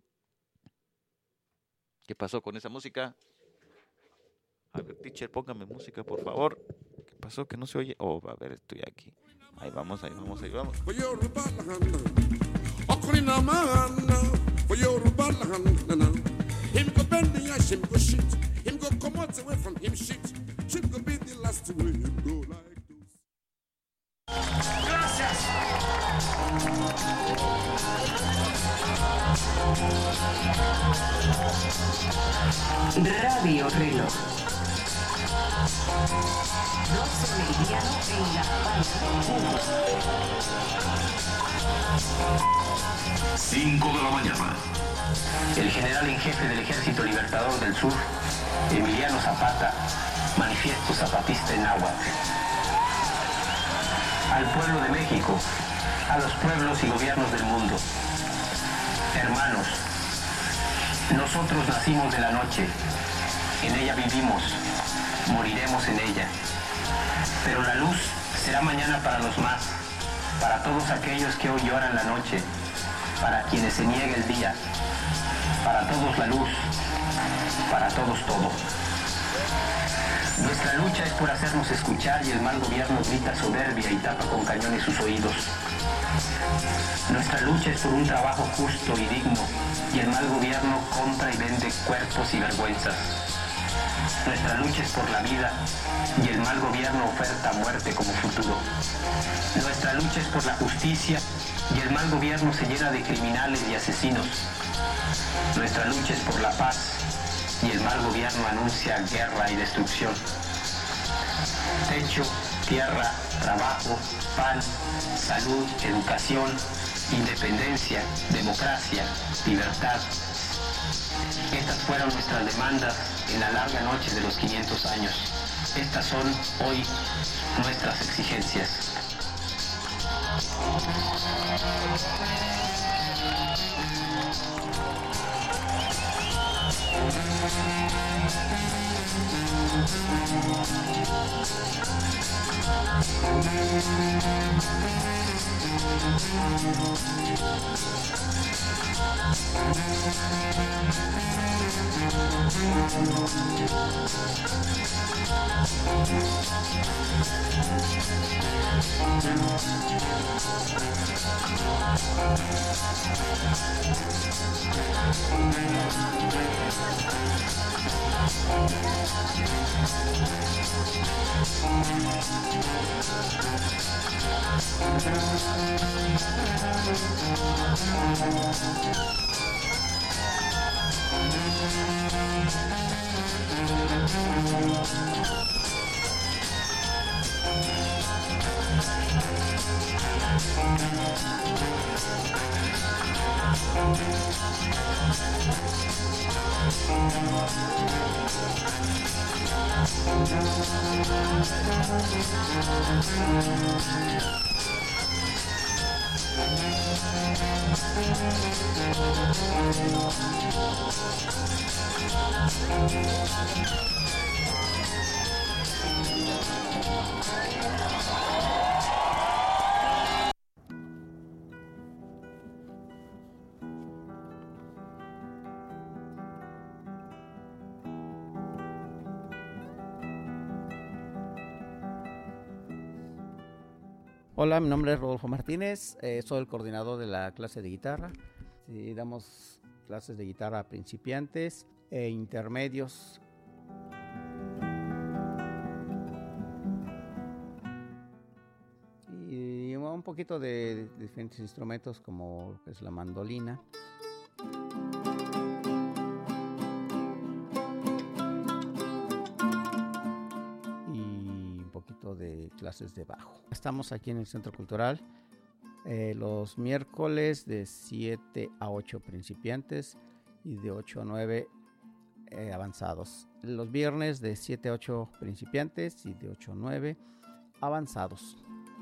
¿Qué pasó con esa música? A ver, teacher, póngame música, por favor. ¿Qué pasó? Que no se oye. Oh, a ver, estoy aquí. Ahí vamos, ahí vamos, ahí vamos. Radio Reloj. doce meridiano en La Habana, Cuba. cinco de la mañana. El general en jefe del Ejército Libertador del Sur, Emiliano Zapata, manifiesto zapatista en náhuatl. Al pueblo de México, a los pueblos y gobiernos del mundo. Hermanos, nosotros nacimos de la noche, en ella vivimos, moriremos en ella. Pero la luz será mañana para los más, para todos aquellos que hoy lloran la noche, para quienes se niega el día, para todos la luz, para todos todo. Nuestra lucha es por hacernos escuchar y el mal gobierno grita soberbia y tapa con cañones sus oídos. Nuestra lucha es por un trabajo justo y digno y el mal gobierno compra y vende cuerpos y vergüenzas. Nuestra lucha es por la vida y el mal gobierno oferta muerte como futuro. Nuestra lucha es por la justicia y el mal gobierno se llena de criminales y asesinos. Nuestra lucha es por la paz y el mal gobierno anuncia guerra y destrucción. Techo, tierra, trabajo, pan, salud, educación, independencia, democracia, libertad. Estas fueron nuestras demandas en la larga noche de los quinientos años. Estas son hoy nuestras exigencias. Hola, mi nombre es Rodolfo Martínez, eh, soy el coordinador de la clase de guitarra. Sí, damos clases de guitarra a principiantes e intermedios. Y un poquito de diferentes instrumentos como lo que es la mandolina. De clases de bajo. Estamos aquí en el Centro Cultural eh, los miércoles de siete a ocho principiantes y de ocho a nueve eh, avanzados. Los viernes de siete a ocho principiantes y de ocho a nueve avanzados.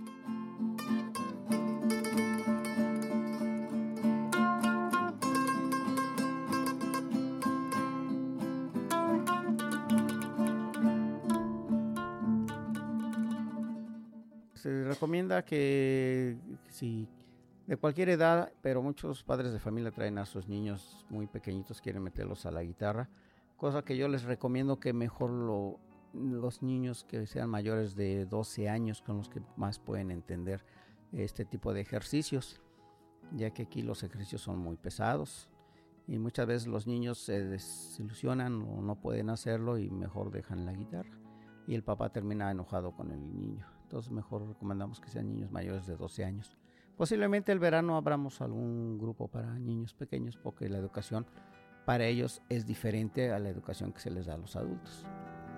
Se recomienda que si de cualquier edad, pero muchos padres de familia traen a sus niños muy pequeñitos, quieren meterlos a la guitarra, cosa que yo les recomiendo que mejor lo, los niños que sean mayores de doce años con los que más pueden entender este tipo de ejercicios, ya que aquí los ejercicios son muy pesados y muchas veces los niños se desilusionan o no pueden hacerlo y mejor dejan la guitarra y el papá termina enojado con el niño. Entonces mejor recomendamos que sean niños mayores de doce años. Posiblemente el verano abramos algún grupo para niños pequeños porque la educación para ellos es diferente a la educación que se les da a los adultos.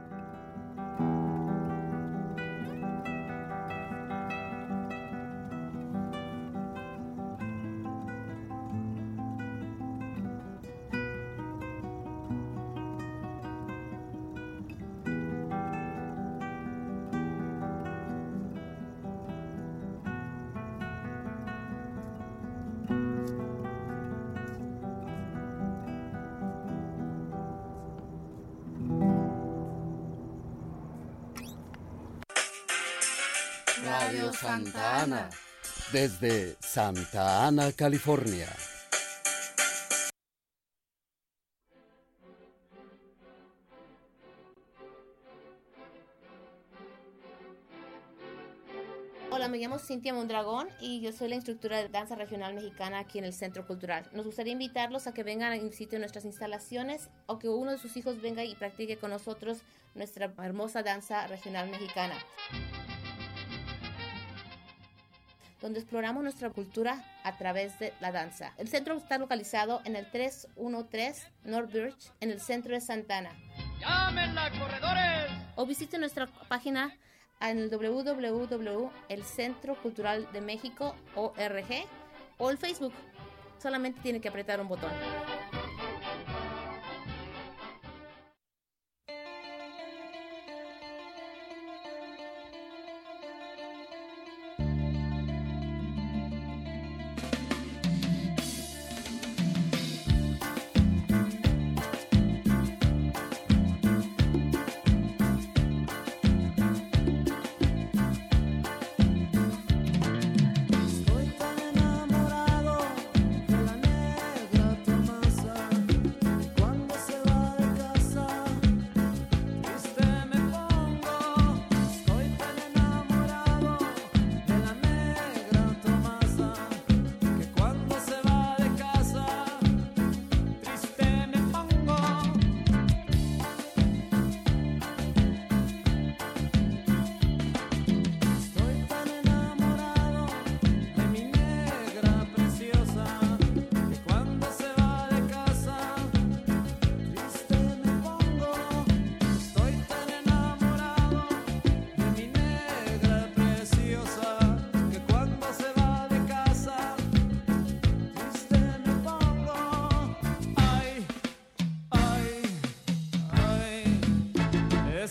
Radio Santa Ana, desde Santa Ana, California. Hola, me llamo Cintia Mondragón y yo soy la instructora de danza regional mexicana aquí en el Centro Cultural. Nos gustaría invitarlos a que vengan y visiten nuestras instalaciones o que uno de sus hijos venga y practique con nosotros nuestra hermosa danza regional mexicana, donde exploramos nuestra cultura a través de la danza. El centro está localizado en el tres uno tres North Birch, en el centro de Santa Ana. ¡Llámenla, corredores! O visite nuestra página en el w w w punto el centro cultural de méxico punto org o el Facebook. Solamente tiene que apretar un botón.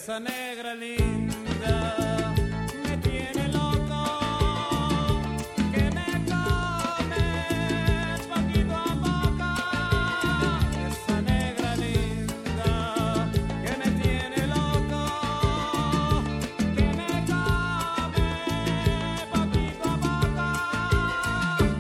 esa negra linda me tiene loco, que me come poquito a poco. Esa negra linda que me tiene loco, que me come poquito a poco.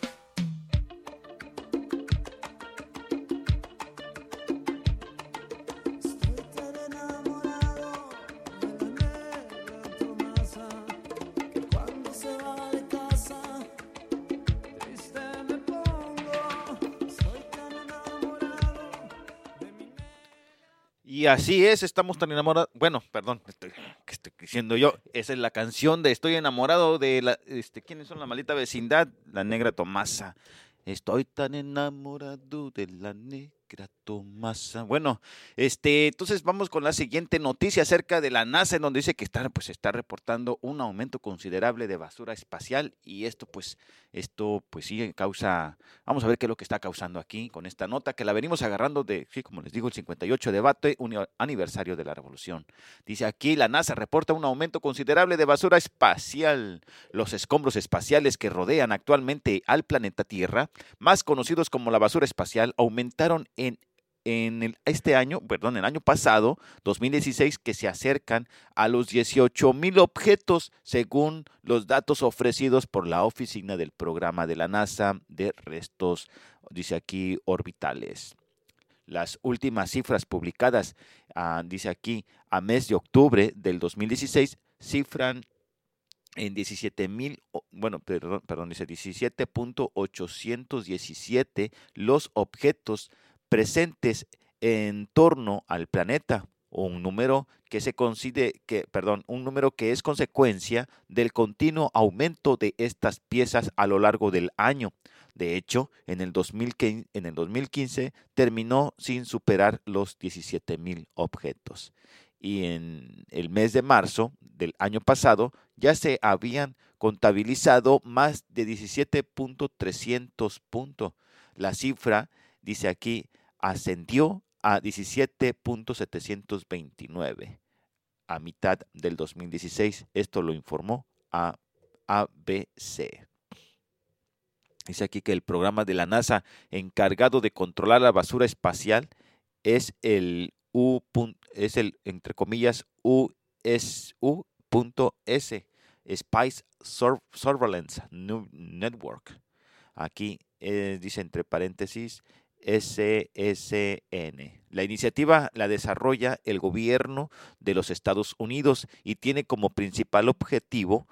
Estoy tan enamorado de la negra Tomasa, que cuando se va de casa triste me pongo. Estoy tan enamorado de mi Y así es, estamos tan enamorados. Bueno, perdón, estoy, ¿qué estoy diciendo yo? Esa es la canción de Estoy enamorado de la, este, ¿quiénes son? La maldita vecindad, la negra Tomasa. Estoy tan enamorado de la negra Tomasa. Bueno, este, entonces vamos con la siguiente noticia acerca de la NASA, en donde dice que está, pues, está reportando un aumento considerable de basura espacial, y esto, pues, esto, pues sí causa. Vamos a ver qué es lo que está causando aquí con esta nota que la venimos agarrando de, sí, como les digo, el cincuenta y ocho debate uni- aniversario de la revolución. Dice aquí, la NASA reporta un aumento considerable de basura espacial. Los escombros espaciales que rodean actualmente al planeta Tierra, más conocidos como la basura espacial, aumentaron en, en el, este año, perdón, el año pasado, dos mil dieciséis, que se acercan a los dieciocho mil objetos, según los datos ofrecidos por la oficina del programa de la NASA de restos, dice aquí, orbitales. Las últimas cifras publicadas, ah, dice aquí, a mes de octubre del dos mil dieciséis, cifran en diecisiete mil, bueno, perdón, perdón, dice diecisiete mil ochocientos diecisiete los objetos presentes en torno al planeta, un número que se considera que, perdón, un número que es consecuencia del continuo aumento de estas piezas a lo largo del año. De hecho, en el dos mil quince, en el dos mil quince terminó sin superar los diecisiete mil objetos. Y en el mes de marzo del año pasado ya se habían contabilizado más de diecisiete mil trescientos puntos. La cifra, dice aquí, ascendió a diecisiete mil setecientos veintinueve a mitad del dos mil dieciséis. Esto lo informó a A B C. Dice aquí que el programa de la NASA encargado de controlar la basura espacial es el U. Es el, entre comillas, U S U.S, Space Sur- Surveillance Network. Aquí eh, dice entre paréntesis S S N. La iniciativa la desarrolla el gobierno de los Estados Unidos y tiene como principal objetivo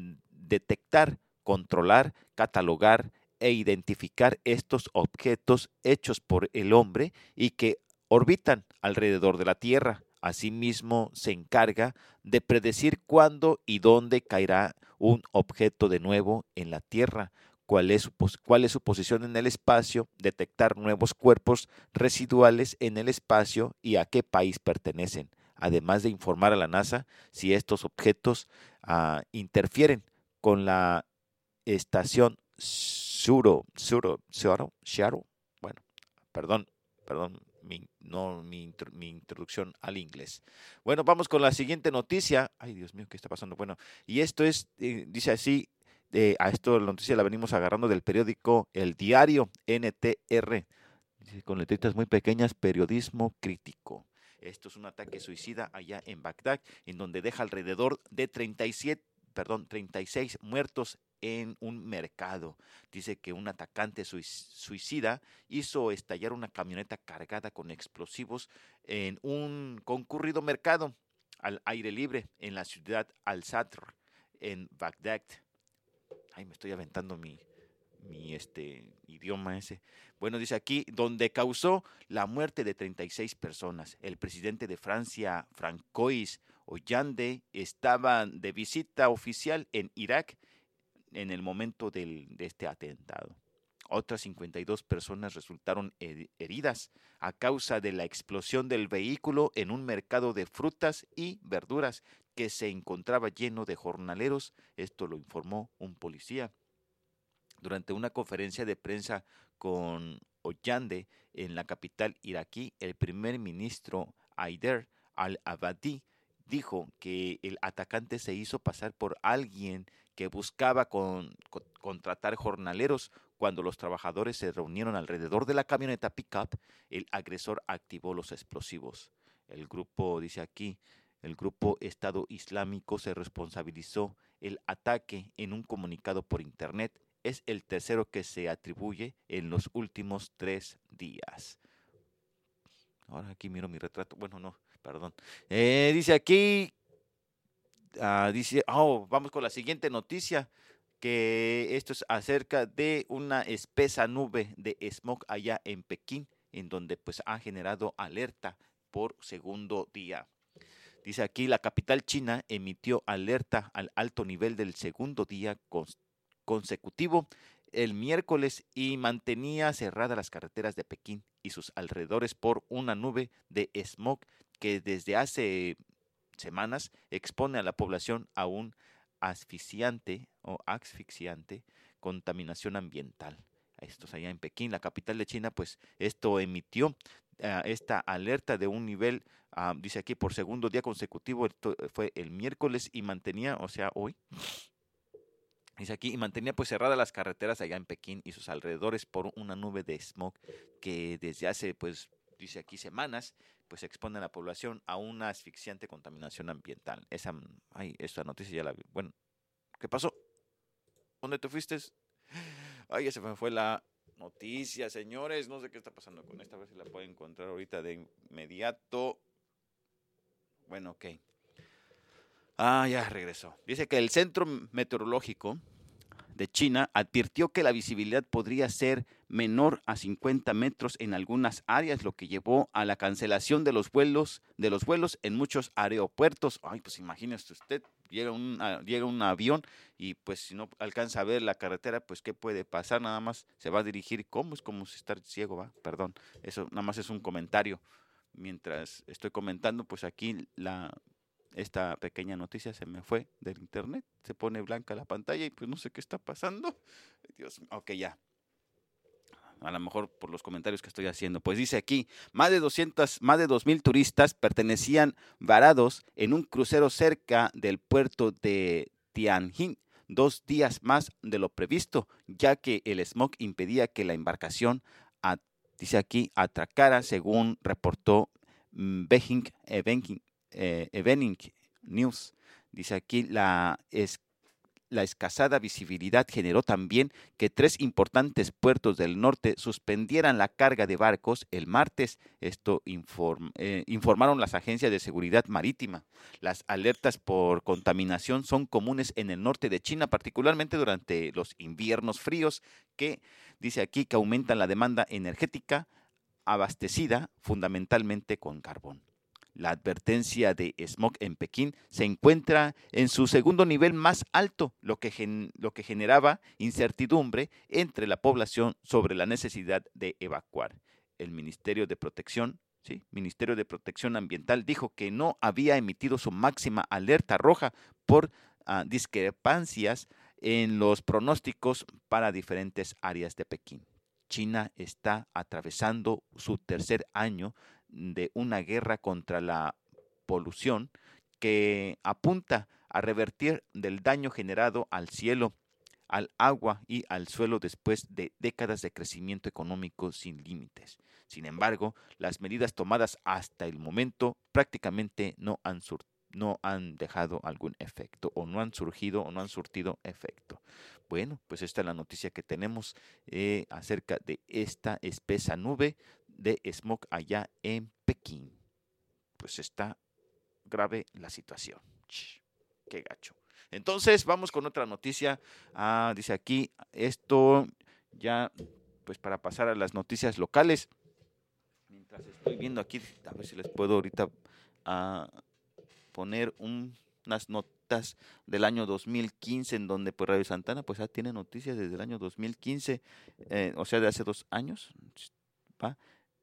detectar, controlar, catalogar e identificar estos objetos hechos por el hombre y que orbitan alrededor de la Tierra. Asimismo, se encarga de predecir cuándo y dónde caerá un objeto de nuevo en la Tierra, cuál es su, cuál es su posición en el espacio, detectar nuevos cuerpos residuales en el espacio y a qué país pertenecen, además de informar a la NASA si estos objetos uh, interfieren con la estación Suro, Suro, Suro, Sharo, bueno, perdón, perdón, mi, no mi, mi introducción al inglés. Bueno, vamos con la siguiente noticia. Ay, Dios mío, ¿qué está pasando? Bueno, y esto es, eh, dice así, eh, a esto la noticia la venimos agarrando del periódico El Diario, N T R, dice, con letritas muy pequeñas, periodismo crítico. Esto es un ataque suicida allá en Bagdad, en donde deja alrededor de treinta y siete, perdón, treinta y seis muertos en un mercado. Dice que un atacante suicida hizo estallar una camioneta cargada con explosivos en un concurrido mercado al aire libre en la ciudad Al-Sadr, en Bagdad. Ay, me estoy aventando mi, mi este, idioma ese. Bueno, dice aquí, donde causó la muerte de treinta y seis personas. El presidente de Francia, Francois Hollande, estaba de visita oficial en Irak en el momento del, de este atentado. Otras cincuenta y dos personas resultaron heridas a causa de la explosión del vehículo en un mercado de frutas y verduras que se encontraba lleno de jornaleros. Esto lo informó un policía. Durante una conferencia de prensa con Hollande en la capital iraquí, el primer ministro Haider al-Abadi dijo que el atacante se hizo pasar por alguien que buscaba con, con, contratar jornaleros. Cuando los trabajadores se reunieron alrededor de la camioneta pick-up, el agresor activó los explosivos. El grupo, dice aquí, el grupo Estado Islámico se responsabilizó el ataque en un comunicado por internet. Es el tercero que se atribuye en los últimos tres días. Ahora aquí miro mi retrato. Bueno, no, perdón. Eh, dice aquí, uh, dice, oh, vamos con la siguiente noticia, que esto es acerca de una espesa nube de smog allá en Pekín, en donde pues ha generado alerta por segundo día. Dice aquí, la capital china emitió alerta al alto nivel del segundo día cons- consecutivo el miércoles y mantenía cerradas las carreteras de Pekín y sus alrededores por una nube de smog que desde hace semanas expone a la población a un asfixiante o asfixiante contaminación ambiental. Esto es allá en Pekín, la capital de China, pues esto emitió uh, esta alerta de un nivel, uh, dice aquí, por segundo día consecutivo, esto fue el miércoles y mantenía, o sea, hoy, dice aquí, y mantenía pues cerradas las carreteras allá en Pekín y sus alrededores por una nube de smog que desde hace, pues, dice aquí, semanas, pues expone a la población a una asfixiante contaminación ambiental. Esa, ay, esta noticia ya la vi. Bueno, ¿qué pasó? ¿Dónde te fuiste? Ay, ya se me fue la noticia, señores. No sé qué está pasando con esta, a ver si la puedo encontrar ahorita de inmediato. Bueno, ok. Ah, ya regresó. Dice que el Centro Meteorológico de China advirtió que la visibilidad podría ser menor a cincuenta metros en algunas áreas, lo que llevó a la cancelación de los vuelos, de los vuelos en muchos aeropuertos. Ay, pues imagínese usted, llega un, uh, llega un avión y pues si no alcanza a ver la carretera, pues ¿qué puede pasar? Nada más se va a dirigir, ¿cómo? Es como si estar ciego, ¿va? Perdón, eso nada más es un comentario. Mientras estoy comentando, pues aquí la... esta pequeña noticia se me fue del internet, se pone blanca la pantalla y pues no sé qué está pasando. Dios mío, ok, ya. A lo mejor por los comentarios que estoy haciendo. Pues dice aquí, más de doscientos, más de dos mil turistas pertenecían varados en un crucero cerca del puerto de Tianjin, dos días más de lo previsto, ya que el smog impedía que la embarcación, a, dice aquí, atracara, según reportó um, Beijing Evening Eh, Evening News. Dice aquí, la, es, la escasada visibilidad generó también que tres importantes puertos del norte suspendieran la carga de barcos el martes. Esto inform, eh, informaron las agencias de seguridad marítima. Las alertas por contaminación son comunes en el norte de China, particularmente durante los inviernos fríos, que dice aquí que aumentan la demanda energética abastecida fundamentalmente con carbón. La advertencia de smog en Pekín se encuentra en su segundo nivel más alto, lo que, gen, lo que generaba incertidumbre entre la población sobre la necesidad de evacuar. El Ministerio de Protección, ¿sí? Ministerio de Protección Ambiental dijo que no había emitido su máxima alerta roja por uh, discrepancias en los pronósticos para diferentes áreas de Pekín. China está atravesando su tercer año de una guerra contra la polución que apunta a revertir del daño generado al cielo, al agua y al suelo después de décadas de crecimiento económico sin límites. Sin embargo, las medidas tomadas hasta el momento prácticamente no han surtido no han dejado algún efecto o no han surgido o no han surtido efecto. Bueno, pues esta es la noticia que tenemos eh, acerca de esta espesa nube de smog allá en Pekín. Pues está grave la situación. Ch, qué gacho. Entonces vamos con otra noticia. Ah, dice aquí, esto ya pues para pasar a las noticias locales. Mientras estoy viendo aquí, a ver si les puedo ahorita uh, poner un, unas notas del año dos mil quince en donde pues Radio Santana pues ya tiene noticias desde el año dos mil quince, eh, o sea de hace dos años, ¿va?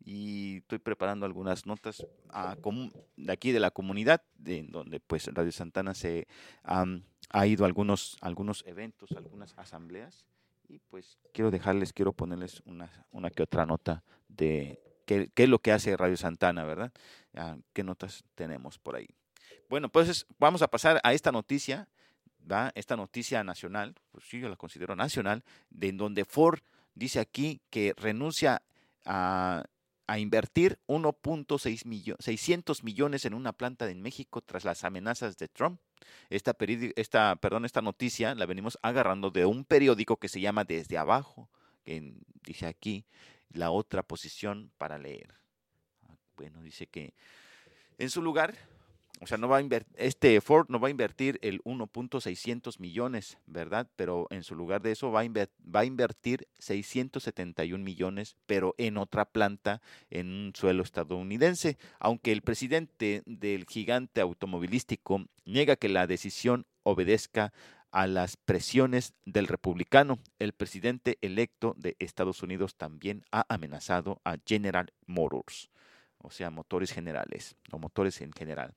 Y estoy preparando algunas notas a, de aquí de la comunidad, de donde pues Radio Santana se um, ha ido a algunos, algunos eventos, algunas asambleas, y pues quiero dejarles, quiero ponerles una, una que otra nota de qué, qué es lo que hace Radio Santana, ¿verdad? Uh, ¿Qué notas tenemos por ahí? Bueno, pues vamos a pasar a esta noticia, ¿va? Esta noticia nacional, pues sí, yo la considero nacional, de en donde Ford dice aquí que renuncia a, a invertir uno punto seiscientos millones en una planta en México tras las amenazas de Trump. Esta, peri- esta, perdón, esta noticia la venimos agarrando de un periódico que se llama Desde Abajo, que dice aquí la otra posición para leer. Bueno, dice que en su lugar, o sea, no va a inver- este Ford no va a invertir el uno punto seiscientos millones, ¿verdad? Pero en su lugar de eso va a, inver- va a invertir seiscientos setenta y un millones, pero en otra planta en un suelo estadounidense. Aunque el presidente del gigante automovilístico niega que la decisión obedezca a las presiones del republicano, el presidente electo de Estados Unidos también ha amenazado a General Motors, o sea, motores generales, o motores en general.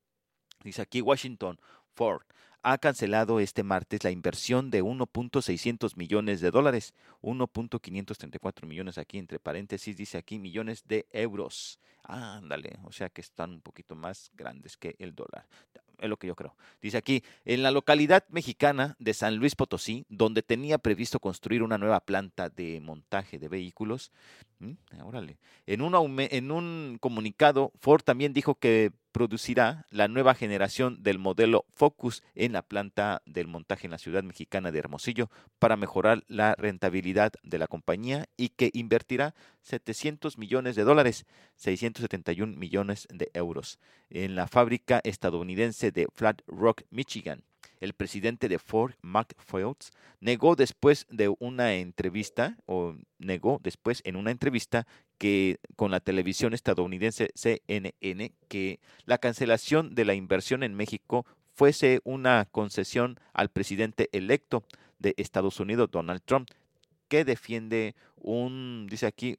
Dice aquí Washington, Ford ha cancelado este martes la inversión de uno punto seiscientos millones de dólares, uno punto quinientos treinta y cuatro millones aquí, entre paréntesis, dice aquí millones de euros. Ah, ándale, o sea que están un poquito más grandes que el dólar. Es lo que yo creo. Dice aquí, en la localidad mexicana de San Luis Potosí, donde tenía previsto construir una nueva planta de montaje de vehículos, ¿Mm? órale, en, un aume- en un comunicado, Ford también dijo que producirá la nueva generación del modelo Focus en la planta del montaje en la ciudad mexicana de Hermosillo para mejorar la rentabilidad de la compañía y que invertirá setecientos millones de dólares, seiscientos setenta y un millones de euros, en la fábrica estadounidense de Flat Rock, Michigan. El presidente de Ford, Mark Fields, negó después de una entrevista, o negó después en una entrevista que con la televisión estadounidense C N N, que la cancelación de la inversión en México fuese una concesión al presidente electo de Estados Unidos, Donald Trump, que defiende un, dice aquí,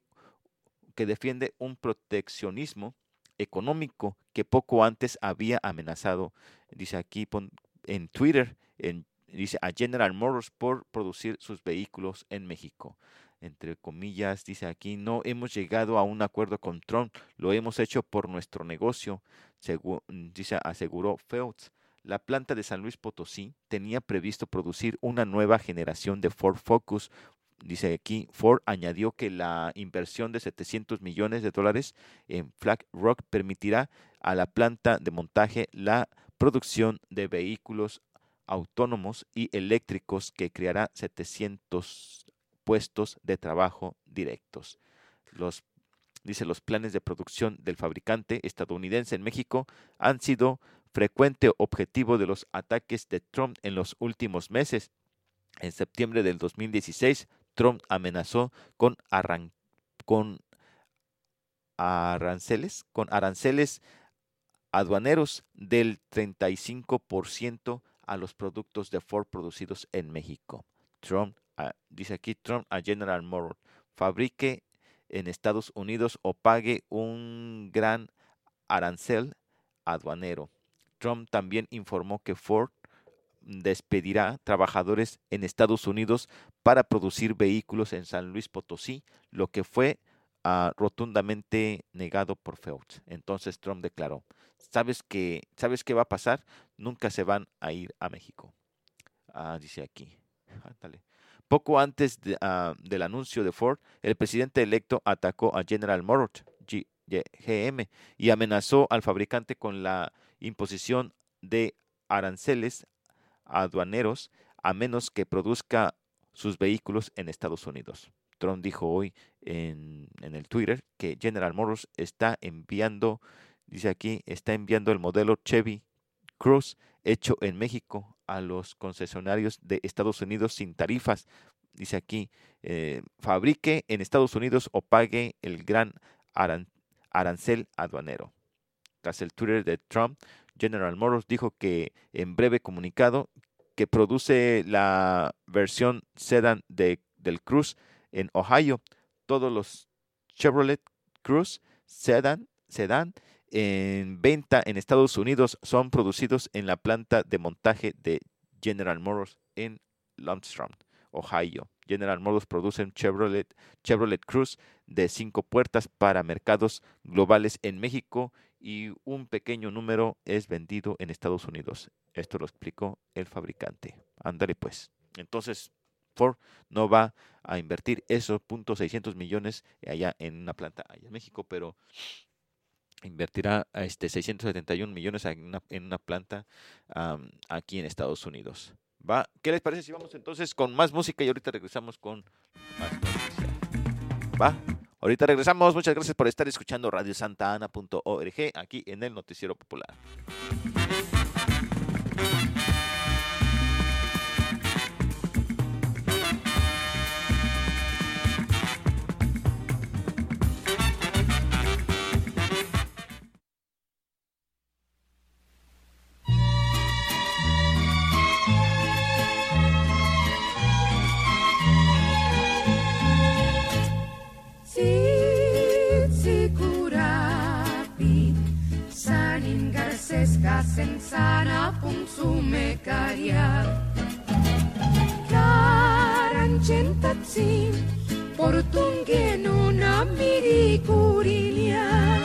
que defiende un proteccionismo económico que poco antes había amenazado, dice aquí, pon, en Twitter, en, dice a General Motors por producir sus vehículos en México. Entre comillas, dice aquí, no hemos llegado a un acuerdo con Trump, lo hemos hecho por nuestro negocio, segu- dice, aseguró Fields. La planta de San Luis Potosí tenía previsto producir una nueva generación de Ford Focus. Dice aquí, Ford añadió que la inversión de setecientos millones de dólares en Flat Rock permitirá a la planta de montaje la producción de vehículos autónomos y eléctricos que creará setecientos puestos de trabajo directos. Los, dice, los planes de producción del fabricante estadounidense en México han sido frecuente objetivo de los ataques de Trump en los últimos meses. En septiembre del dos mil dieciséis, Trump amenazó con, arran- con aranceles, con aranceles aduaneros del treinta y cinco por ciento a los productos de Ford producidos en México. Trump, uh, dice aquí, Trump a General Motors, fabrique en Estados Unidos o pague un gran arancel aduanero. Trump también informó que Ford despedirá trabajadores en Estados Unidos para producir vehículos en San Luis Potosí, lo que fue uh, rotundamente negado por Fields. Entonces Trump declaró, ¿sabes qué, ¿sabes qué va a pasar? Nunca se van a ir a México. Ah, dice aquí. Ándale. Poco antes de, uh, del anuncio de Ford, el presidente electo atacó a General Motors, G M, y amenazó al fabricante con la imposición de aranceles aduaneros a menos que produzca sus vehículos en Estados Unidos. Trump dijo hoy en, en el Twitter que General Motors está enviando, dice aquí, está enviando el modelo Chevy Cruze hecho en México a los concesionarios de Estados Unidos sin tarifas. Dice aquí, eh, fabrique en Estados Unidos o pague el gran aran- arancel aduanero. Tras el Twitter de Trump, General Motors dijo que en breve comunicado que produce la versión sedán de, del Cruze en Ohio. Todos los Chevrolet Cruze sedán, sedán en venta en Estados Unidos son producidos en la planta de montaje de General Motors en Longstrom, Ohio. General Motors produce un Chevrolet, Chevrolet Cruze de cinco puertas para mercados globales en México y un pequeño número es vendido en Estados Unidos. Esto lo explicó el fabricante. Ándale pues. Entonces, Ford no va a invertir esos punto seiscientos millones allá en una planta allá en México, pero invertirá este seiscientos setenta y un millones en una, en una planta um, aquí en Estados Unidos. ¿Va? ¿Qué les parece si vamos entonces con más música y ahorita regresamos con más noticias? ¿Va? Ahorita regresamos. Muchas gracias por estar escuchando radio santa ana punto org aquí en el Noticiero Popular. Sensana punsume kariar Karancentatsin Portungeno na miricurilia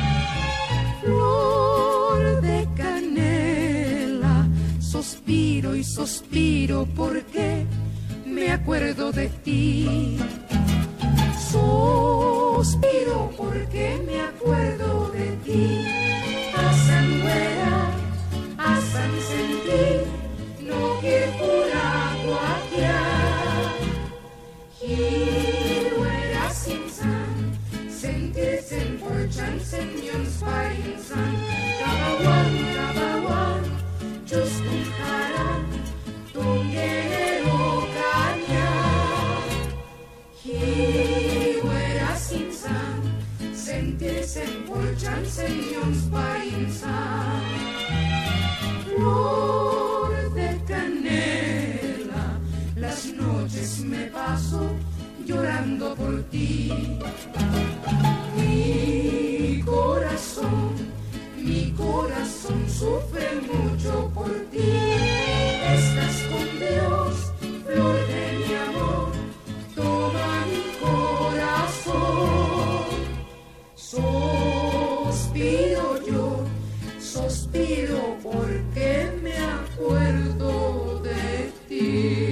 Flor de canela Sospiro y sospiro porque me acuerdo de ti Suspiro porque me acuerdo de ti Asan güera, asan sentir, no quiero pura guaquear. Hiruera sin san, sentir sen porchan senyon sparin san. Kabawan, kabawan, just un haran, tunguero caña. Hiruera sin san, sentir sen porchan senyon sparin san. Flor de canela, las noches me paso llorando por ti. Mi corazón, mi corazón sufre mucho por ti. Estás con Dios, flor de mi amor, toma mi corazón. Suspiro yo, suspiro porque me acuerdo de ti.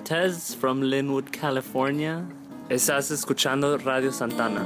Cortez from Linwood, California. Estás escuchando Radio Santana.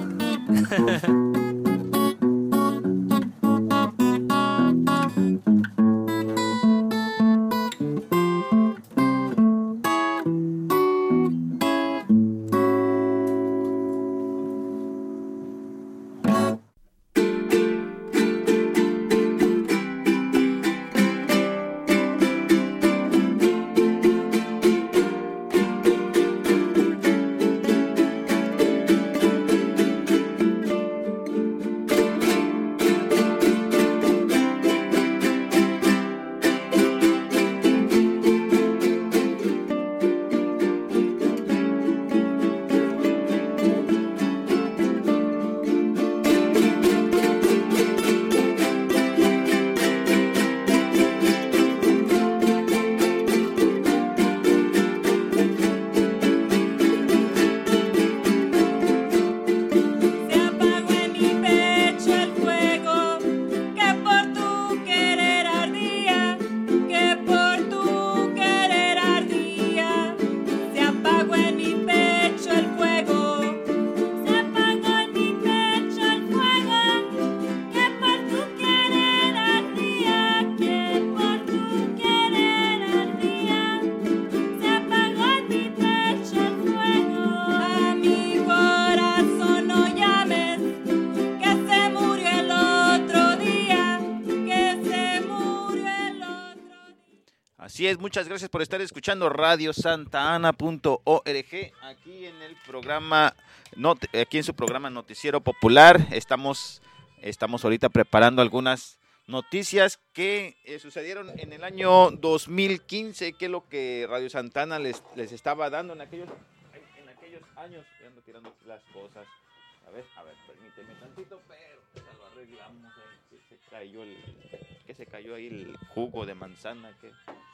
Así es, muchas gracias por estar escuchando radio santa ana punto org aquí en el programa, not, aquí en su programa Noticiero Popular. Estamos, estamos ahorita preparando algunas noticias que eh, sucedieron en el año dos mil quince, que es lo que Radio Santana les, les estaba dando en aquellos, en aquellos años. Ando tirando las cosas. A ver, a ver, permíteme tantito, pero ya lo arreglamos. Eh, que se cayó el, que se cayó ahí el jugo de manzana. Que...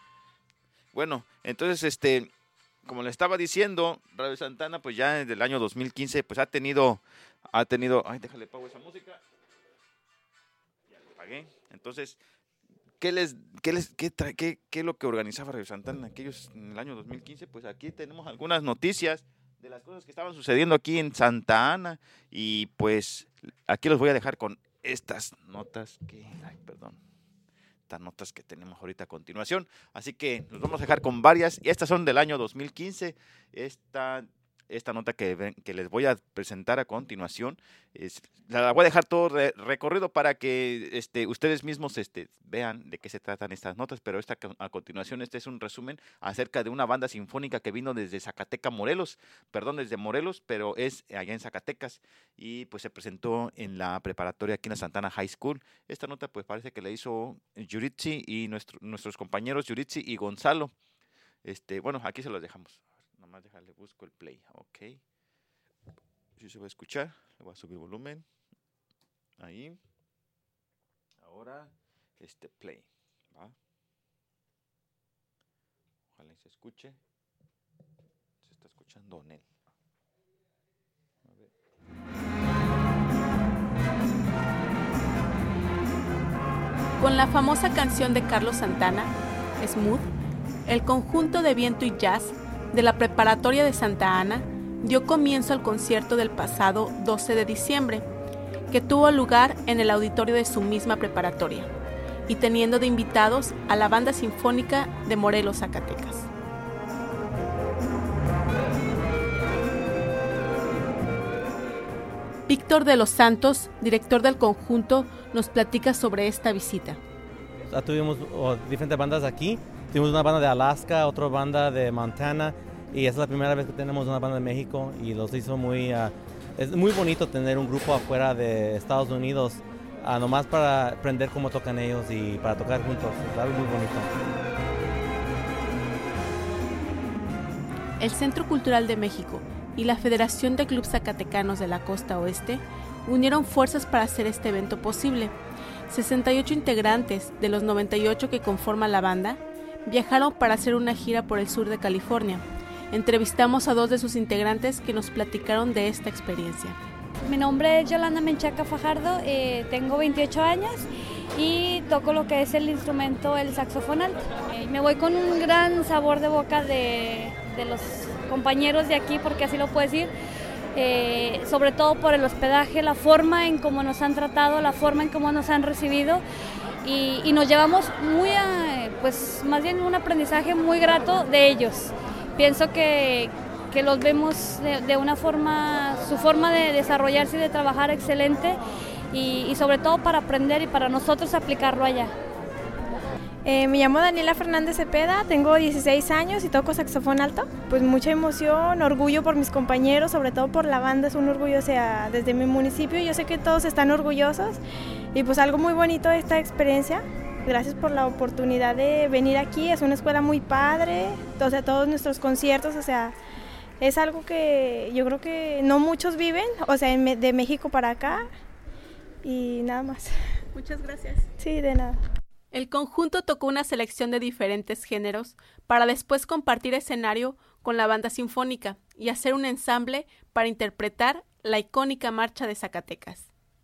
Bueno, entonces, este, como le estaba diciendo, Radio Santana, pues ya desde el año dos mil quince, pues ha tenido, ha tenido, ay, déjale pago esa música. Ya lo pagué. Entonces, ¿qué les, qué les, qué, tra- qué, qué es lo que organizaba Radio Santana en aquellos, en el año dos mil quince? Pues aquí tenemos algunas noticias de las cosas que estaban sucediendo aquí en Santa Ana, y pues aquí los voy a dejar con estas notas que, ay, perdón, estas notas que tenemos ahorita a continuación, así que nos vamos a dejar con varias, y estas son del año dos mil quince. Esta, esta nota que, ven, que les voy a presentar a continuación, es, la voy a dejar todo re, recorrido para que este, ustedes mismos este, vean de qué se tratan estas notas, pero esta a continuación, este es un resumen acerca de una banda sinfónica que vino desde Zacatecas, Morelos, perdón, desde Morelos, pero es allá en Zacatecas, y pues se presentó en la preparatoria aquí en la Santana High School. Esta nota pues parece que la hizo Yuritsi y nuestro, nuestros compañeros Yuritsi y Gonzalo. Este, bueno, aquí se los dejamos. Nomás déjale, busco el play, ok. Si se va a escuchar, le voy a subir volumen. Ahí. Ahora, este play, ¿va? Ojalá se escuche. Se está escuchando en él. A ver. Con la famosa canción de Carlos Santana, Smooth, el conjunto de viento y jazz de la preparatoria de Santa Ana dio comienzo al concierto del pasado doce de diciembre, que tuvo lugar en el auditorio de su misma preparatoria, y teniendo de invitados a la Banda Sinfónica de Morelos, Zacatecas. Víctor de los Santos, director del conjunto, nos platica sobre esta visita. Ya tuvimos oh, diferentes bandas aquí. Tuvimos una banda de Alaska, otra banda de Montana, y es la primera vez que tenemos una banda de México, y los hizo muy... Uh, es muy bonito tener un grupo afuera de Estados Unidos, uh, nomás para aprender cómo tocan ellos y para tocar juntos. Es algo muy bonito. El Centro Cultural de México y la Federación de Clubes Zacatecanos de la Costa Oeste unieron fuerzas para hacer este evento posible. sesenta y ocho integrantes de los noventa y ocho que conforman la banda viajaron para hacer una gira por el sur de California. Entrevistamos a dos de sus integrantes que nos platicaron de esta experiencia. Mi nombre es Yolanda Menchaca Fajardo, eh, tengo veintiocho años y toco lo que es el instrumento, el saxofón alto. Eh, me voy con un gran sabor de boca de, de los compañeros de aquí, porque así lo puedo decir, eh, sobre todo por el hospedaje, la forma en cómo nos han tratado, la forma en cómo nos han recibido, y, y nos llevamos muy, a, pues más bien un aprendizaje muy grato de ellos. Pienso que, que los vemos de, de una forma, su forma de desarrollarse y de trabajar excelente, y, y sobre todo para aprender y para nosotros aplicarlo allá. Eh, me llamo Daniela Fernández Cepeda, tengo dieciséis años y toco saxofón alto. Pues mucha emoción, orgullo por mis compañeros, sobre todo por la banda, es un orgullo, o sea, desde mi municipio. Yo sé que todos están orgullosos y pues algo muy bonito esta experiencia. Gracias por la oportunidad de venir aquí, es una escuela muy padre, o sea, todos nuestros conciertos, o sea, es algo que yo creo que no muchos viven, o sea, de México para acá, y nada más. Muchas gracias. Sí, de nada. El conjunto tocó una selección de diferentes géneros para después compartir escenario con la banda sinfónica y hacer un ensamble para interpretar la icónica marcha de Zacatecas.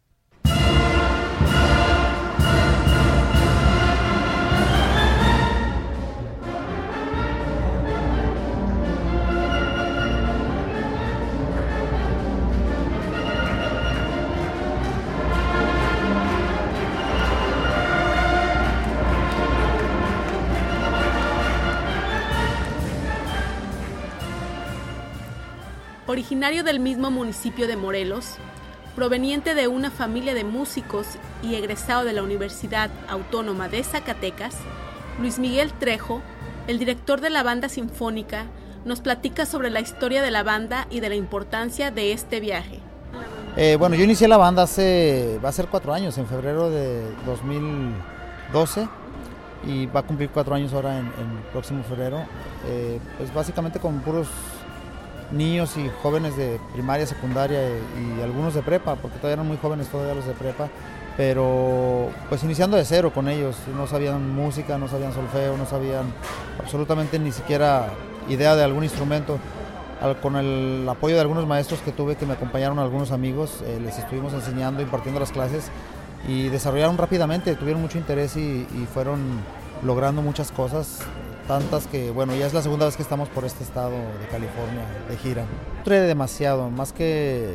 Originario del mismo municipio de Morelos, proveniente de una familia de músicos y egresado de la Universidad Autónoma de Zacatecas, Luis Miguel Trejo, el director de la banda sinfónica, nos platica sobre la historia de la banda y de la importancia de este viaje. Eh, bueno, yo inicié la banda hace, va a ser cuatro años, en febrero de dos mil doce, y va a cumplir cuatro años ahora en, en el próximo febrero, eh, pues básicamente con puros niños y jóvenes de primaria, secundaria y algunos de prepa, porque todavía eran muy jóvenes todavía los de prepa, pero pues iniciando de cero con ellos, no sabían música, no sabían solfeo, no sabían absolutamente ni siquiera idea de algún instrumento. Al, con el apoyo de algunos maestros que tuve, que me acompañaron algunos amigos, eh, les estuvimos enseñando, impartiendo las clases, y desarrollaron rápidamente, tuvieron mucho interés y, y fueron logrando muchas cosas, tantas que, bueno, ya es la segunda vez que estamos por este estado de California de gira. Trae demasiado, más que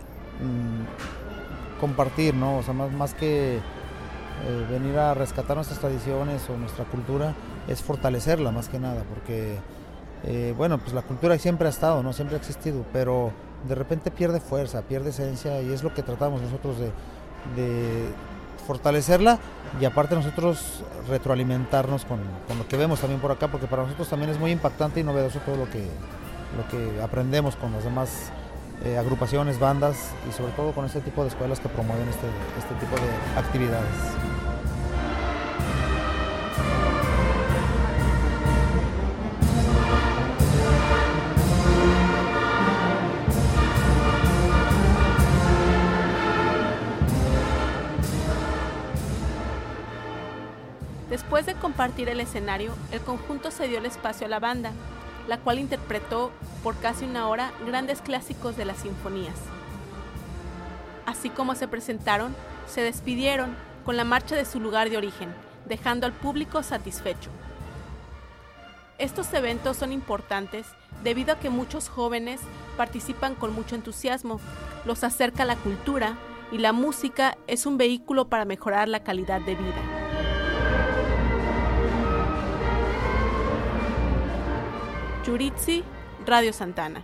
mmm, compartir, ¿no? O sea, más, más que eh, venir a rescatar nuestras tradiciones o nuestra cultura, es fortalecerla más que nada, porque, eh, bueno, pues la cultura siempre ha estado, ¿no? Siempre ha existido, pero de repente pierde fuerza, pierde esencia, y es lo que tratamos nosotros de, de fortalecerla, y aparte nosotros retroalimentarnos con, con lo que vemos también por acá, porque para nosotros también es muy impactante y novedoso todo lo que, lo que aprendemos con las demás eh, agrupaciones, bandas, y sobre todo con este tipo de escuelas que promueven este, este tipo de actividades. Después de compartir el escenario, el conjunto cedió el espacio a la banda, la cual interpretó por casi una hora grandes clásicos de las sinfonías. Así como se presentaron, se despidieron con la marcha de su lugar de origen, dejando al público satisfecho. Estos eventos son importantes debido a que muchos jóvenes participan con mucho entusiasmo, los acerca a la cultura, y la música es un vehículo para mejorar la calidad de vida. Yuritsi, Radio Santana.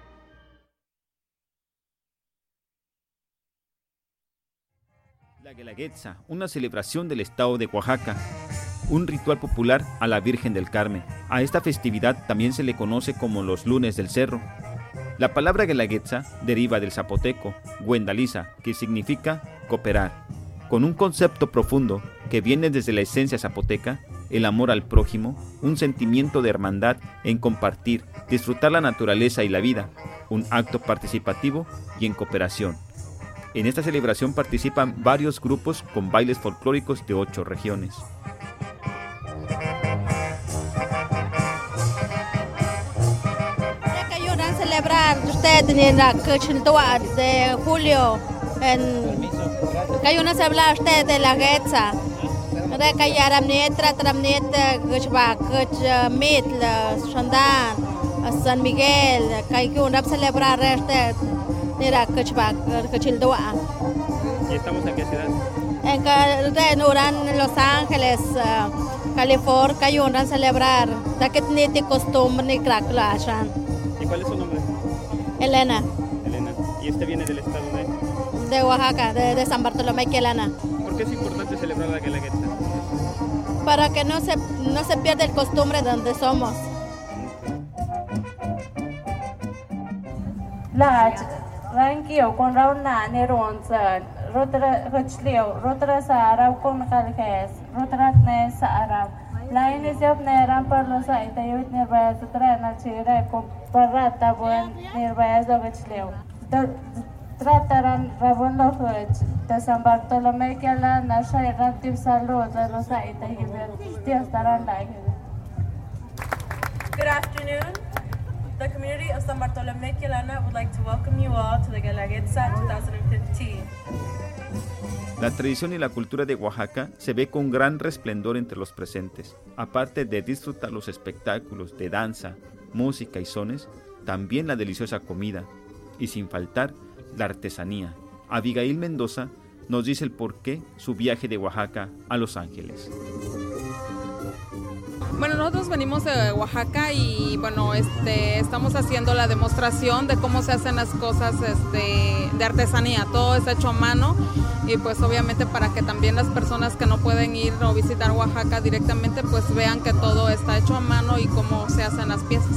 La Guelaguetza, una celebración del estado de Oaxaca, un ritual popular a la Virgen del Carmen. A esta festividad también se le conoce como los lunes del cerro. La palabra Guelaguetza deriva del zapoteco Güendaliza, que significa cooperar, con un concepto profundo que viene desde la esencia zapoteca, el amor al prójimo, un sentimiento de hermandad en compartir, disfrutar la naturaleza y la vida, un acto participativo y en cooperación. En esta celebración participan varios grupos con bailes folclóricos de ocho regiones. Ayudan a celebrar ustedes en la Quechua de julio, en ayudan a celebrar ustedes de la Guelaguetza. Reka yaram net, tratram net, gchba, gch mit, shandan, San Miguel, hay que un celebrar este mira Cochbac, Cochildoa. ¿Y estamos en qué ciudad? En en Los Ángeles, uh, California, hay un celebrar. Da que ni te costumbre ni craclashan. ¿Y cuál es su nombre? Elena. Elena. ¿Y usted viene del estado de? De Oaxaca, de, de San Bartolomé Quelana. ¿Por qué es importante celebrar la Guelaguetza? Para que no se no se pierda el costumbre de donde somos. La Ranquio con Rauna Neronza, Rotra Huchlio, Rotra Sara con Caljes, Rotra Nes Arab. La iniciativa Neran por los Aitayut Nirvaz, Trana Chile, con Parata, buen Nirvaz de Huchlio. Trataran Rabon Lohuch, de San Bartolomé Quelana, Shairan Tip Salud, de los Aitayut, Dios Taran Lai. Good afternoon. The community of San Bartolomé Quelana would like to welcome you all to the Guelaguetza twenty fifteen. La tradición y la cultura de Oaxaca se ve con gran resplendor entre los presentes. Aparte de disfrutar los espectáculos de danza, música y sones, también la deliciosa comida y sin faltar la artesanía. Abigail Mendoza nos dice el porqué su viaje de Oaxaca a Los Ángeles. Bueno, nosotros venimos de Oaxaca y bueno, este, estamos haciendo la demostración de cómo se hacen las cosas este, de artesanía. Todo es hecho a mano y pues obviamente para que también las personas que no pueden ir o visitar Oaxaca directamente pues vean que todo está hecho a mano y cómo se hacen las piezas.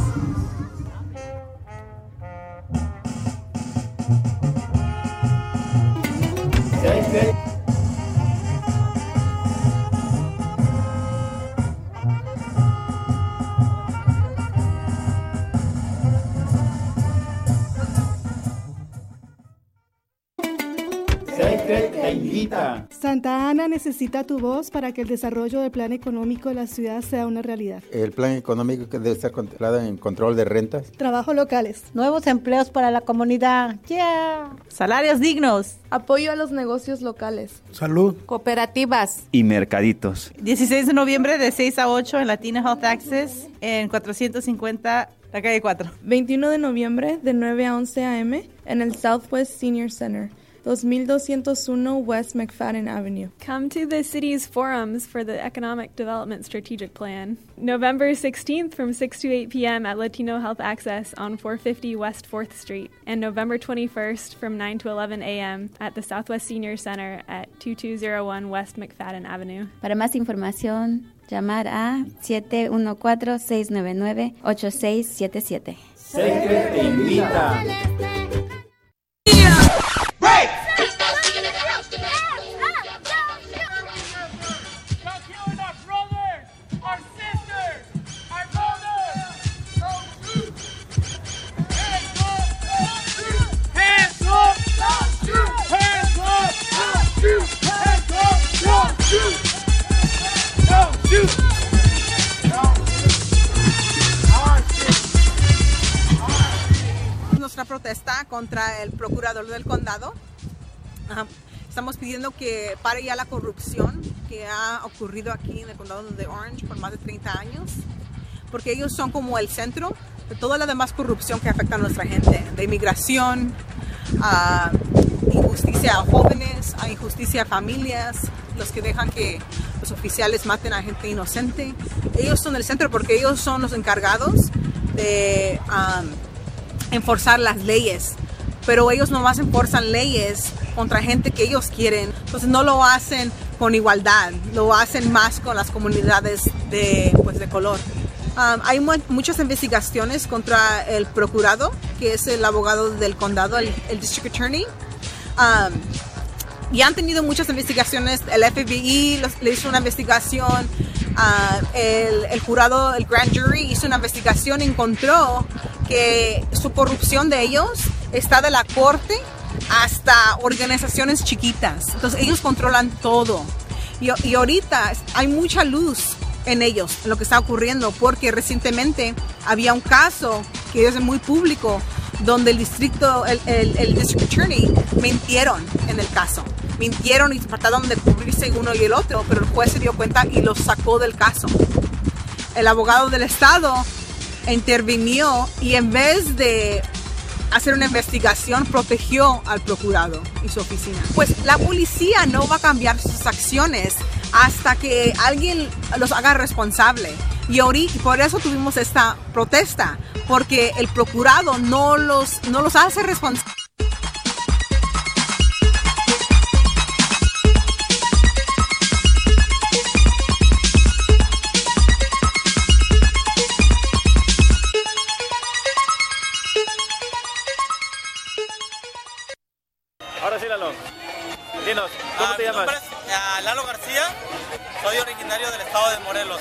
Santa Ana necesita tu voz para que el desarrollo del plan económico de la ciudad sea una realidad. El plan económico que debe estar controlado en control de rentas. Trabajos locales. Nuevos empleos para la comunidad. Yeah. Salarios dignos. Apoyo a los negocios locales. Salud. Cooperativas. Y mercaditos. dieciséis de noviembre de seis a ocho en Latino Health Access en cuatrocientos cincuenta la calle cuatro. veintiuno de noviembre de nueve a once a eme en el Southwest Senior Center. dos mil doscientos uno West McFadden Avenue. Come to the city's forums for the Economic Development Strategic Plan. November sixteenth from six to eight p.m. at Latino Health Access on four fifty West fourth Street. And November twenty-first from nine to eleven a.m. at the Southwest Senior Center at twenty-two oh one West McFadden Avenue. Para más información, llamar a siete uno cuatro, seis nueve nueve, ocho seis siete siete. Secret te invita. Nuestra protesta contra el procurador del condado. Uh, estamos pidiendo que pare ya la corrupción que ha ocurrido aquí en el condado de Orange por más de treinta años, porque ellos son como el centro de toda la demás corrupción que afecta a nuestra gente, de inmigración, a injusticia a jóvenes, a injusticia a familias, los que dejan que los oficiales maten a gente inocente. Ellos son el centro porque ellos son los encargados de um, enforzar las leyes, pero ellos nomás enforzan leyes contra gente que ellos quieren, entonces no lo hacen con igualdad, lo hacen más con las comunidades de, pues, de color. Um, hay mu muchas investigaciones contra el procurado, que es el abogado del condado, el, el District Attorney. Um, y han tenido muchas investigaciones, el F B I los, le hizo una investigación, uh, el, el jurado, el Grand Jury hizo una investigación y encontró que su corrupción de ellos está de la corte hasta organizaciones chiquitas. Entonces ellos controlan todo. Y, y ahorita hay mucha luz en ellos, en lo que está ocurriendo, porque recientemente había un caso que es muy público, donde el distrito, el, el, el district attorney mintieron en el caso. Mintieron y trataron de cubrirse uno y el otro, pero el juez se dio cuenta y los sacó del caso. El abogado del estado intervinió y en vez de hacer una investigación, protegió al procurado y su oficina. Pues la policía no va a cambiar sus acciones hasta que alguien los haga responsable. Y ahorita, por eso tuvimos esta protesta, porque el procurado no los, no los hace responsables. Ahora sí, Lalo. Dinos, ¿cómo Ah, te mi llamas? nombre es ah, Lalo García, soy originario del estado de Morelos.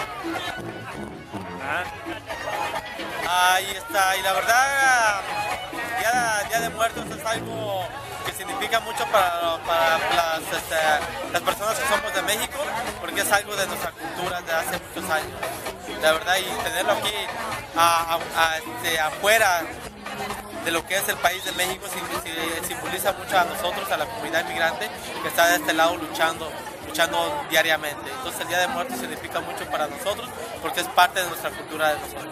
Ah, Ah, y, está, y la verdad, ah, Día, Día de Muertos es algo que significa mucho para, para las, este, las personas que somos de México, porque es algo de nuestra cultura de hace muchos años. La verdad, y tenerlo aquí a, a- a, este, afuera de lo que es el país de México sim- sim- simboliza mucho a nosotros, a la comunidad inmigrante que está de este lado luchando, luchando diariamente. Entonces el Día de Muertos significa mucho para nosotros porque es parte de nuestra cultura de nosotros.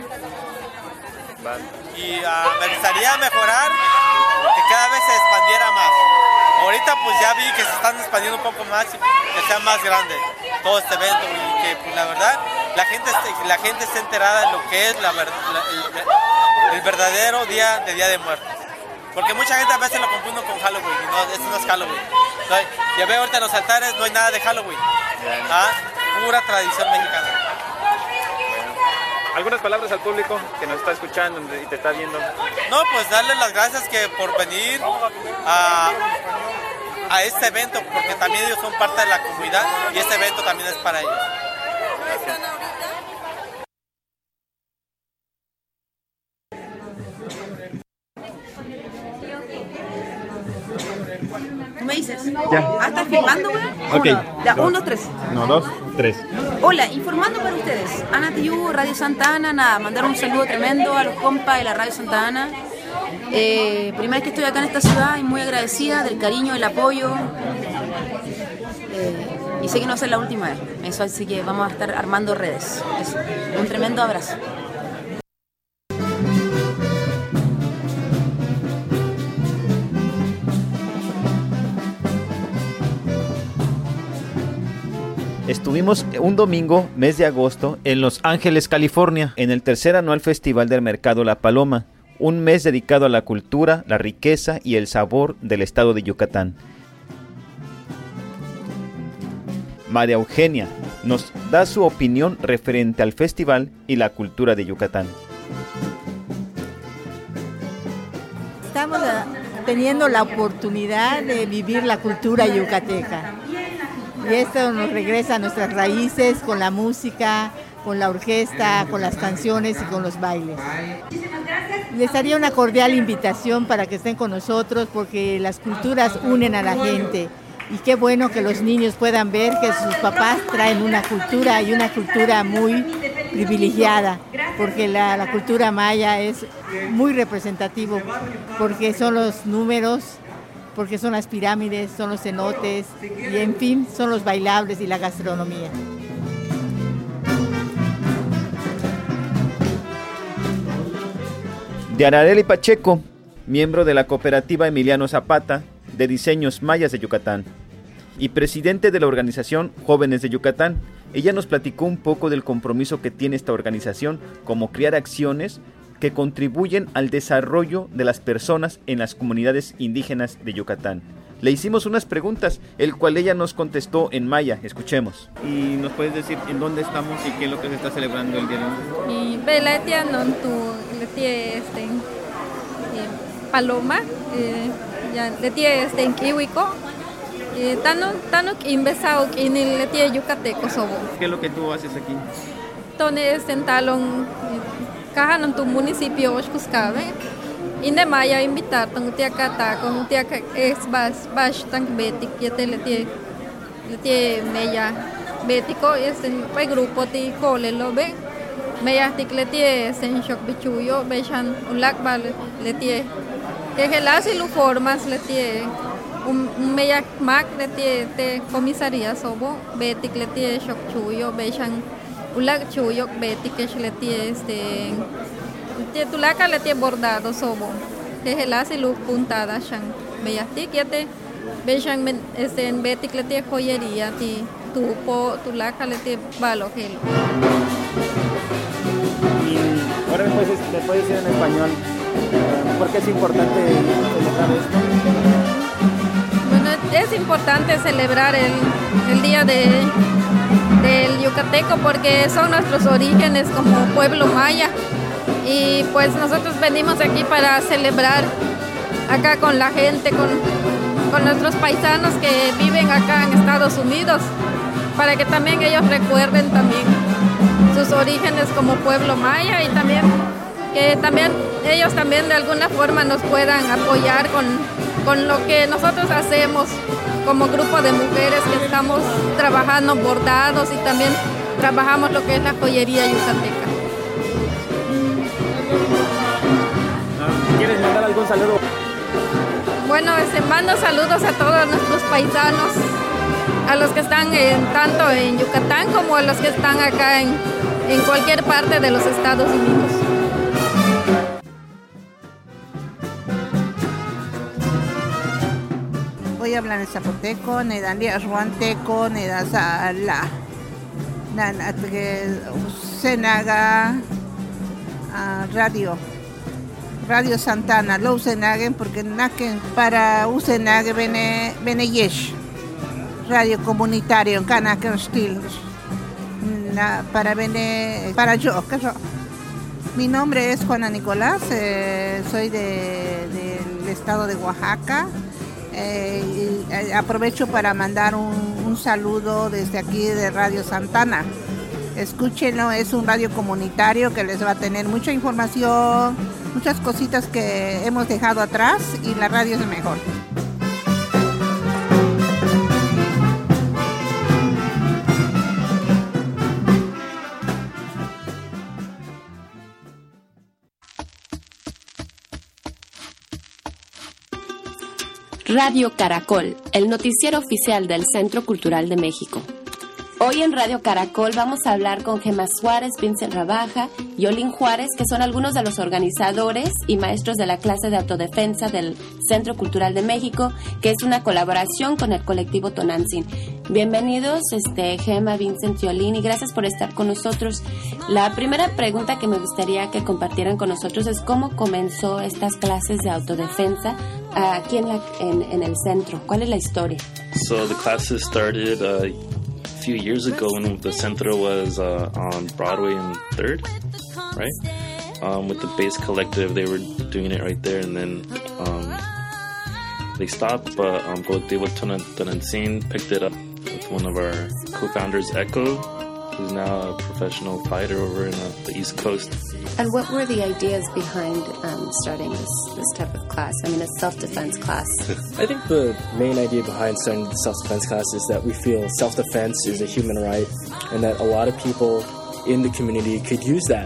Y ah, me gustaría mejorar que cada vez se expandiera más. Ahorita pues ya vi que se están expandiendo un poco más y que sea más grande todo este evento y que pues, la verdad la gente esté, la gente esté enterada de lo que es la, ver- la- el, el verdadero día de Día de Muertos. Porque mucha gente a veces lo confunde con Halloween y no, esto no es Halloween. No hay- ya veo ahorita en los altares no hay nada de Halloween. ¿Ah? Pura tradición mexicana. ¿Algunas palabras al público que nos está escuchando y te está viendo? No, pues darles las gracias que por venir a, a este evento, porque también ellos son parte de la comunidad y este evento también es para ellos. ¿Tú me dices? Ya. Ah, ¿estás filmando, güey? Ok. Uno, ya, uno, tres. No, dos, tres. Hola, informando para ustedes. Ana Tiyu, Radio Santa Ana, nada, mandar un saludo tremendo a los compas de la Radio Santa Ana. Eh, primera vez que estoy acá en esta ciudad y muy agradecida del cariño, del apoyo. Eh, y sé que no va a ser la última vez. Eso, así que vamos a estar armando redes. Eso. Un tremendo abrazo. Estuvimos un domingo, mes de agosto, en Los Ángeles, California, en el tercer anual Festival del Mercado La Paloma, un mes dedicado a la cultura, la riqueza y el sabor del estado de Yucatán. María Eugenia nos da su opinión referente al festival y la cultura de Yucatán. Estamos ah, teniendo la oportunidad de vivir la cultura yucateca. Y esto nos regresa a nuestras raíces con la música, con la orquesta, con las canciones y con los bailes. Les haría una cordial invitación para que estén con nosotros porque las culturas unen a la gente. Y qué bueno que los niños puedan ver que sus papás traen una cultura y una cultura muy privilegiada, porque la, la cultura maya es muy representativo, porque son los números, porque son las pirámides, son los cenotes y en fin, son los bailables y la gastronomía. De Arareli Pacheco, miembro de la cooperativa Emiliano Zapata de Diseños Mayas de Yucatán y presidente de la organización Jóvenes de Yucatán. Ella nos platicó un poco del compromiso que tiene esta organización como crear acciones que contribuyen al desarrollo de las personas en las comunidades indígenas de Yucatán. Le hicimos unas preguntas, el cual ella nos contestó en maya. Escuchemos. ¿Y nos puedes decir en dónde estamos y qué es lo que se está celebrando el día de hoy? Y Beletia non tu letie este Paloma eh, ya letie este en Kiwiko y tano tano imbesao in el letie Yucateco sobo. ¿Qué es lo que tú haces aquí? Tone este en talon caja non tu municipio Oshkuscabe. Inde maya invitar tong tia kata con tia es bas bas tang betik yete letie letie meya betiko es en pe grupo ti cole lo ve meya tik letie sen shock bichuyo beshan ulak bal letie que gelas y lu formas letie un meya mac letie te comisaría sobo betik letie shock chuyo beshan Ulak chuyok beti que le tie este tie tulaka le tie bordado sobo. Que es el hace luz puntada shan. Beyati que Bejan este en beti que le tie joyería ti tu po tulaka le tie balo gelo. Y ahora me puedes, me puedes decir en español ¿por qué es importante celebrar esto? Bueno, es importante celebrar el, el día de, del yucateco porque son nuestros orígenes como pueblo maya y pues nosotros venimos aquí para celebrar acá con la gente, con, con nuestros paisanos que viven acá en Estados Unidos para que también ellos recuerden también sus orígenes como pueblo maya y también que también ellos también de alguna forma nos puedan apoyar con, con lo que nosotros hacemos como grupo de mujeres que estamos trabajando bordados y también trabajamos lo que es la joyería yucateca. ¿Quieres mandar algún saludo? Bueno, este, mando saludos a todos nuestros paisanos, a los que están en, tanto en Yucatán como a los que están acá en, en cualquier parte de los Estados Unidos. Voy a hablar en zapoteco, nedali arhuanteco, nedasa la, nan atge usenaga radio, radio Santana, lo usenaguen porque naquen para usenague bene bene yesh, radio comunitario en Canacan Steel, para bene para yo, mi nombre es Juana Nicolás, eh, soy de, del estado de Oaxaca. Eh, y aprovecho para mandar un, un saludo desde aquí de Radio Santana. Escúchenlo, es un radio comunitario que les va a tener mucha información, muchas cositas que hemos dejado atrás y la radio es mejor. Radio Caracol, el noticiero oficial del Centro Cultural de México. Hoy en Radio Caracol vamos a hablar con Gemma Suárez, Vincent Rabaja y Olin Juárez, que son algunos de los organizadores y maestros de la clase de autodefensa del Centro Cultural de México, que es una colaboración con el colectivo Tonantzin. Bienvenidos, este, Gemma, Vincent y Olin, y gracias por estar con nosotros. La primera pregunta que me gustaría que compartieran con nosotros es cómo comenzó estas clases de autodefensa aquí en, la, en, en el centro. ¿Cuál es la historia? So the classes started uh, a few years ago when the centro was uh, on Broadway and third, right? Um, with the Base Collective, they were doing it right there, and then um, they stopped, but um, Colectivo Tonantzin picked it up with one of our co-founders, Echo, who's now a professional fighter over in uh, the East Coast. And what were the ideas behind um, starting this, this type of class? I mean, a self-defense class. I think the main idea behind starting the self-defense class is that we feel self-defense is a human right and that a lot of people in the community could use that.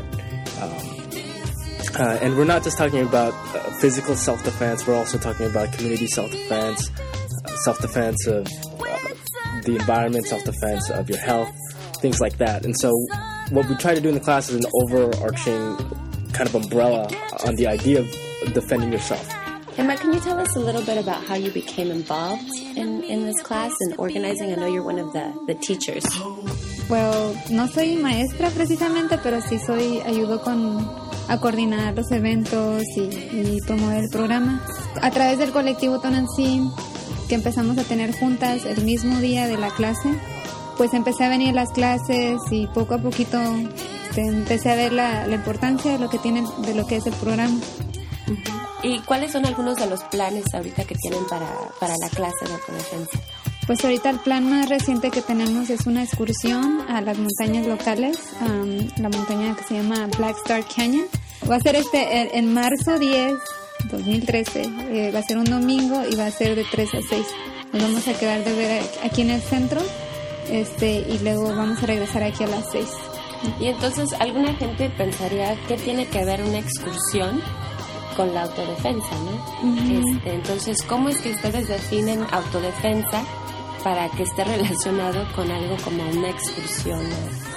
Um, uh, and we're not just talking about uh, physical self-defense, we're also talking about community self-defense, uh, self-defense of uh, the environment, self-defense of your health, things like that. And so what we try to do in the class is an overarching kind of umbrella on the idea of defending yourself. Emma, can you tell us a little bit about how you became involved in, in this class and organizing? I know you're one of the, the teachers. Well, no soy maestra precisamente, pero sí soy, ayudo con a coordinar los eventos y, y promover el programa. A través del colectivo Tonantzin, que empezamos a tener juntas el mismo día de la clase, pues empecé a venir a las clases y poco a poquito este, empecé a ver la, la importancia de lo que tiene, de lo que es el programa. ¿Y cuáles son algunos de los planes ahorita que tienen para, para la clase de autodefensa? Pues ahorita el plan más reciente que tenemos es una excursión a las montañas locales, um, la montaña que se llama Black Star Canyon. Va a ser este en, en marzo diez, dos mil trece, eh, va a ser un domingo y va a ser de tres a seis. Nos vamos a quedar de ver aquí en el centro. Este, y luego vamos a regresar aquí a las seis. Y entonces alguna gente pensaría que tiene que ver una excursión con la autodefensa, ¿no? Uh-huh. Este, entonces, ¿cómo es que ustedes definen autodefensa para que esté relacionado con algo como una excursión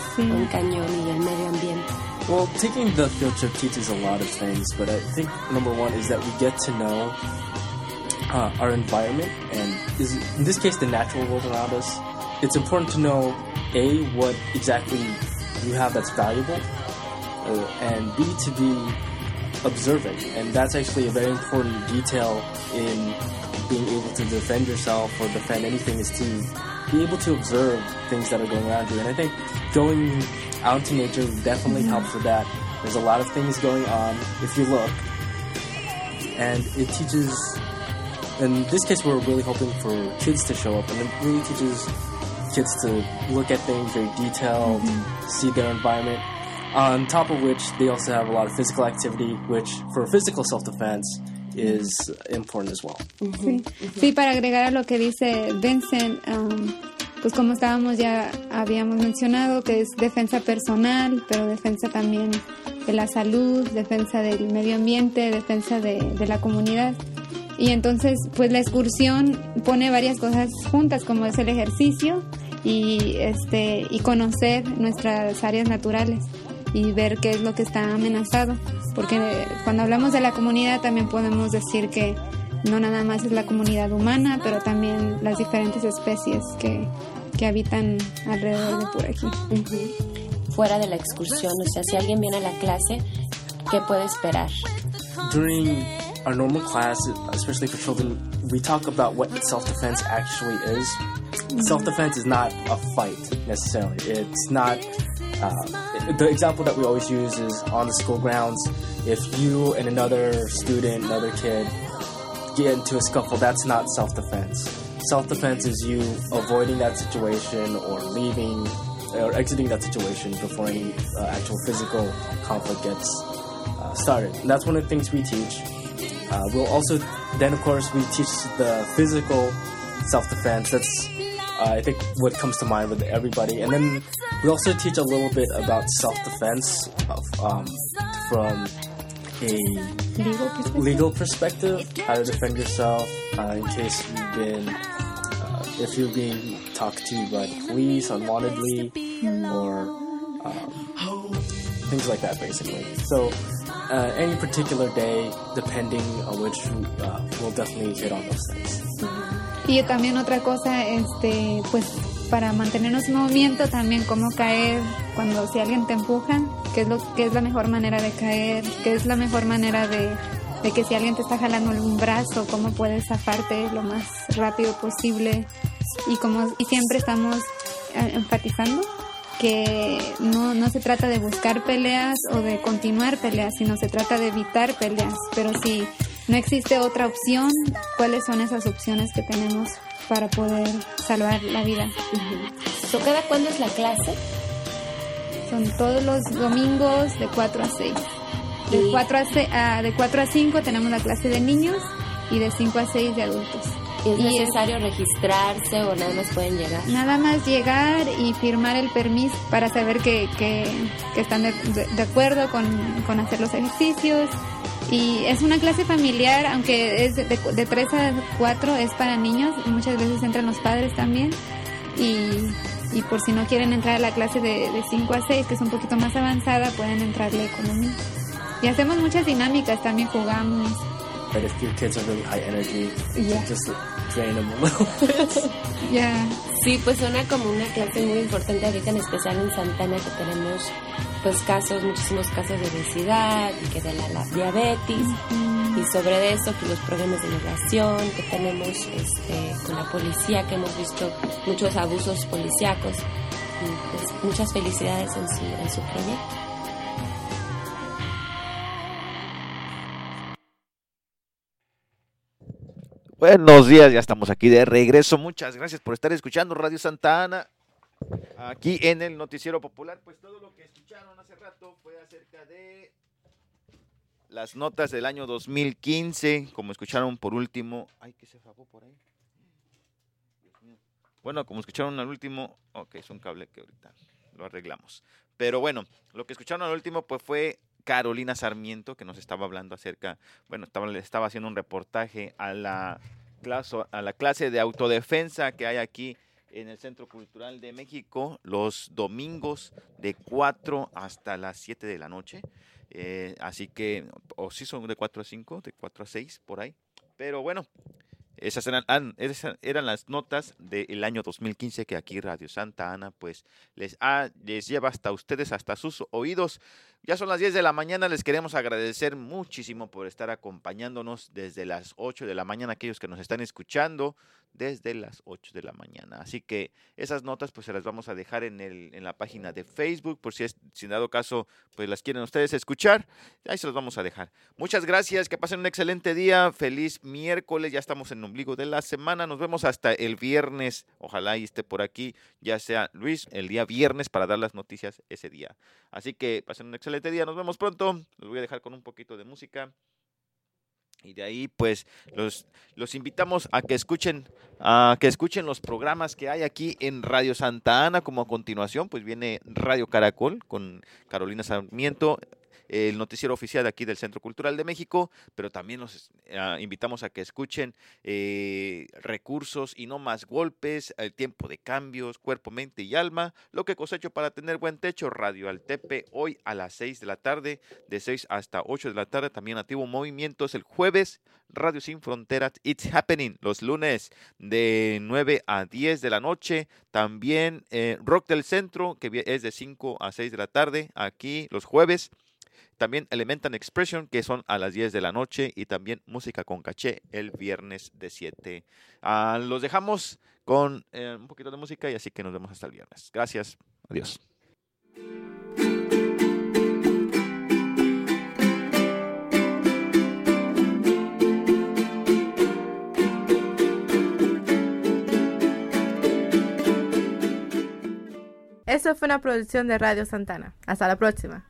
Sí. un cañón y el medio ambiente? Well, taking the field trip teaches a lot of things, but I think number one is that we get to know uh, our environment and, is, in this case, the natural world around us. It's important to know, A, what exactly you have that's valuable, uh, and B, to be observant. And that's actually a very important detail in being able to defend yourself or defend anything, is to be able to observe things that are going around you. And I think going out into nature definitely mm-hmm. helps with that. There's a lot of things going on if you look, and it teaches, in this case we're really hoping for kids to show up, and it really teaches kids to look at things very detailed, mm-hmm. see their environment, on top of which they also have a lot of physical activity, which for physical self-defense is important as well. Sí. Sí, para agregar a lo que dice Vincent, um, pues como estábamos ya habíamos mencionado, que es defensa personal, pero defensa también de la salud, defensa del medio ambiente, defensa de, de la comunidad. Y entonces, pues la excursión pone varias cosas juntas, como es el ejercicio y este y conocer nuestras áreas naturales y ver qué es lo que está amenazado, porque cuando hablamos de la comunidad también podemos decir que no nada más es la comunidad humana, pero también las diferentes especies que, que habitan alrededor de por aquí. Uh-huh. Fuera de la excursión, o sea, si alguien viene a la clase, ¿qué puede esperar? During our normal class, especially for children, we talk about what self-defense actually is. Mm-hmm. Self-defense is not a fight, necessarily. It's not... Uh, the example that we always use is on the school grounds. If you and another student, another kid, get into a scuffle, that's not self-defense. Self-defense is you avoiding that situation or leaving or exiting that situation before any uh, actual physical conflict gets uh, started. And that's one of the things we teach. Uh, we'll also, then of course, we teach the physical self-defense. That's, uh, I think, what comes to mind with everybody. And then we also teach a little bit about self-defense of, um, from a legal perspective. legal perspective, how to defend yourself uh, in case you've been, uh, if you're being talked to by the police unwantedly, or um, things like that, basically. So uh, any particular day, depending on which, uh, we'll definitely hit on those things. Y también otra cosa, este, pues para mantenernos en movimiento, también cómo caer cuando si alguien te empuja, qué es lo que es la mejor manera de caer, qué es la mejor manera de, de que si alguien te está jalando un brazo, cómo puedes zafarte lo más rápido posible, y como y siempre estamos enfatizando que no, no se trata de buscar peleas o de continuar peleas, sino se trata de evitar peleas, pero si no existe otra opción, ¿cuáles son esas opciones que tenemos para poder salvar la vida? Uh-huh. ¿So, ¿Cada cuándo es la clase? Son todos los domingos de cuatro a seis. De cuatro a seis, uh, de cuatro a cinco tenemos la clase de niños y de cinco a seis de adultos. ¿Es y necesario es, registrarse o nada más pueden llegar? Nada más llegar y firmar el permiso para saber que, que, que están de, de, de acuerdo con, con hacer los ejercicios. Y es una clase familiar, aunque es de, de tres a cuatro, es para niños. Muchas veces entran los padres también. Y, y por si no quieren entrar a la clase de, de cinco a seis, que es un poquito más avanzada, pueden entrarle con los niños. Y hacemos muchas dinámicas, también jugamos. But if your kids are really high energy, yeah. just drain them a little bit. Yeah. Sí, pues suena como una clase muy importante ahorita, en especial en Santana, que tenemos pues casos, muchísimos casos de obesidad, y que de la, la diabetes, uh-huh. y sobre eso pues los problemas de migración que tenemos este, con la policía, que hemos visto muchos abusos policíacos, y pues muchas felicidades en su, en su proyecto. Buenos días, ya estamos aquí de regreso. Muchas gracias por estar escuchando Radio Santa Ana, aquí en el Noticiero Popular. Pues todo lo que escucharon hace rato fue acerca de las notas del año dos mil quince, como escucharon por último. Ay, ¿qué se fabó por ahí? Bueno, como escucharon al último, ok, es un cable que ahorita lo arreglamos. Pero bueno, lo que escucharon al último pues fue Carolina Sarmiento, que nos estaba hablando acerca, bueno, estaba, le estaba haciendo un reportaje a la, clase, a la clase de autodefensa que hay aquí en el Centro Cultural de México los domingos de cuatro hasta las siete de la noche. Eh, así que, o sí son de cuatro a cinco, de cuatro a seis, por ahí. Pero bueno, esas eran, esas eran las notas del año dos mil quince que aquí Radio Santa Ana pues les, ha, les lleva hasta ustedes, hasta sus oídos. Ya son las diez de la mañana, les queremos agradecer muchísimo por estar acompañándonos desde las ocho de la mañana, aquellos que nos están escuchando desde las ocho de la mañana. Así que esas notas pues se las vamos a dejar en, el, en la página de Facebook, por si es, si en dado caso pues las quieren ustedes escuchar, ahí se los vamos a dejar. Muchas gracias, que pasen un excelente día, feliz miércoles, ya estamos en el ombligo de la semana, nos vemos hasta el viernes, ojalá y esté por aquí, ya sea Luis, el día viernes para dar las noticias ese día. Así que pasen un excelente día, nos vemos pronto, los voy a dejar con un poquito de música. Y de ahí, pues, los, los invitamos a que escuchen, a que escuchen los programas que hay aquí en Radio Santa Ana. Como a continuación, pues viene Radio Caracol con Carolina Sarmiento, el noticiero oficial de aquí del Centro Cultural de México, pero también los uh, invitamos a que escuchen eh, Recursos y no más golpes, El tiempo de cambios, Cuerpo, mente y alma, Lo que cosecho para tener buen techo, Radio Altepe, hoy a las seis de la tarde, de seis hasta ocho de la tarde, también Activo Movimientos el jueves, Radio Sin Fronteras, It's Happening, los lunes de nueve a diez de la noche, también eh, Rock del Centro, que es de cinco a seis de la tarde, aquí los jueves. También Elemental Expression, que son a las diez de la noche, y también Música con Caché el viernes de siete. Uh, los dejamos con eh, un poquito de música y así que nos vemos hasta el viernes. Gracias. Adiós. Eso fue una producción de Radio Santa Ana. Hasta la próxima.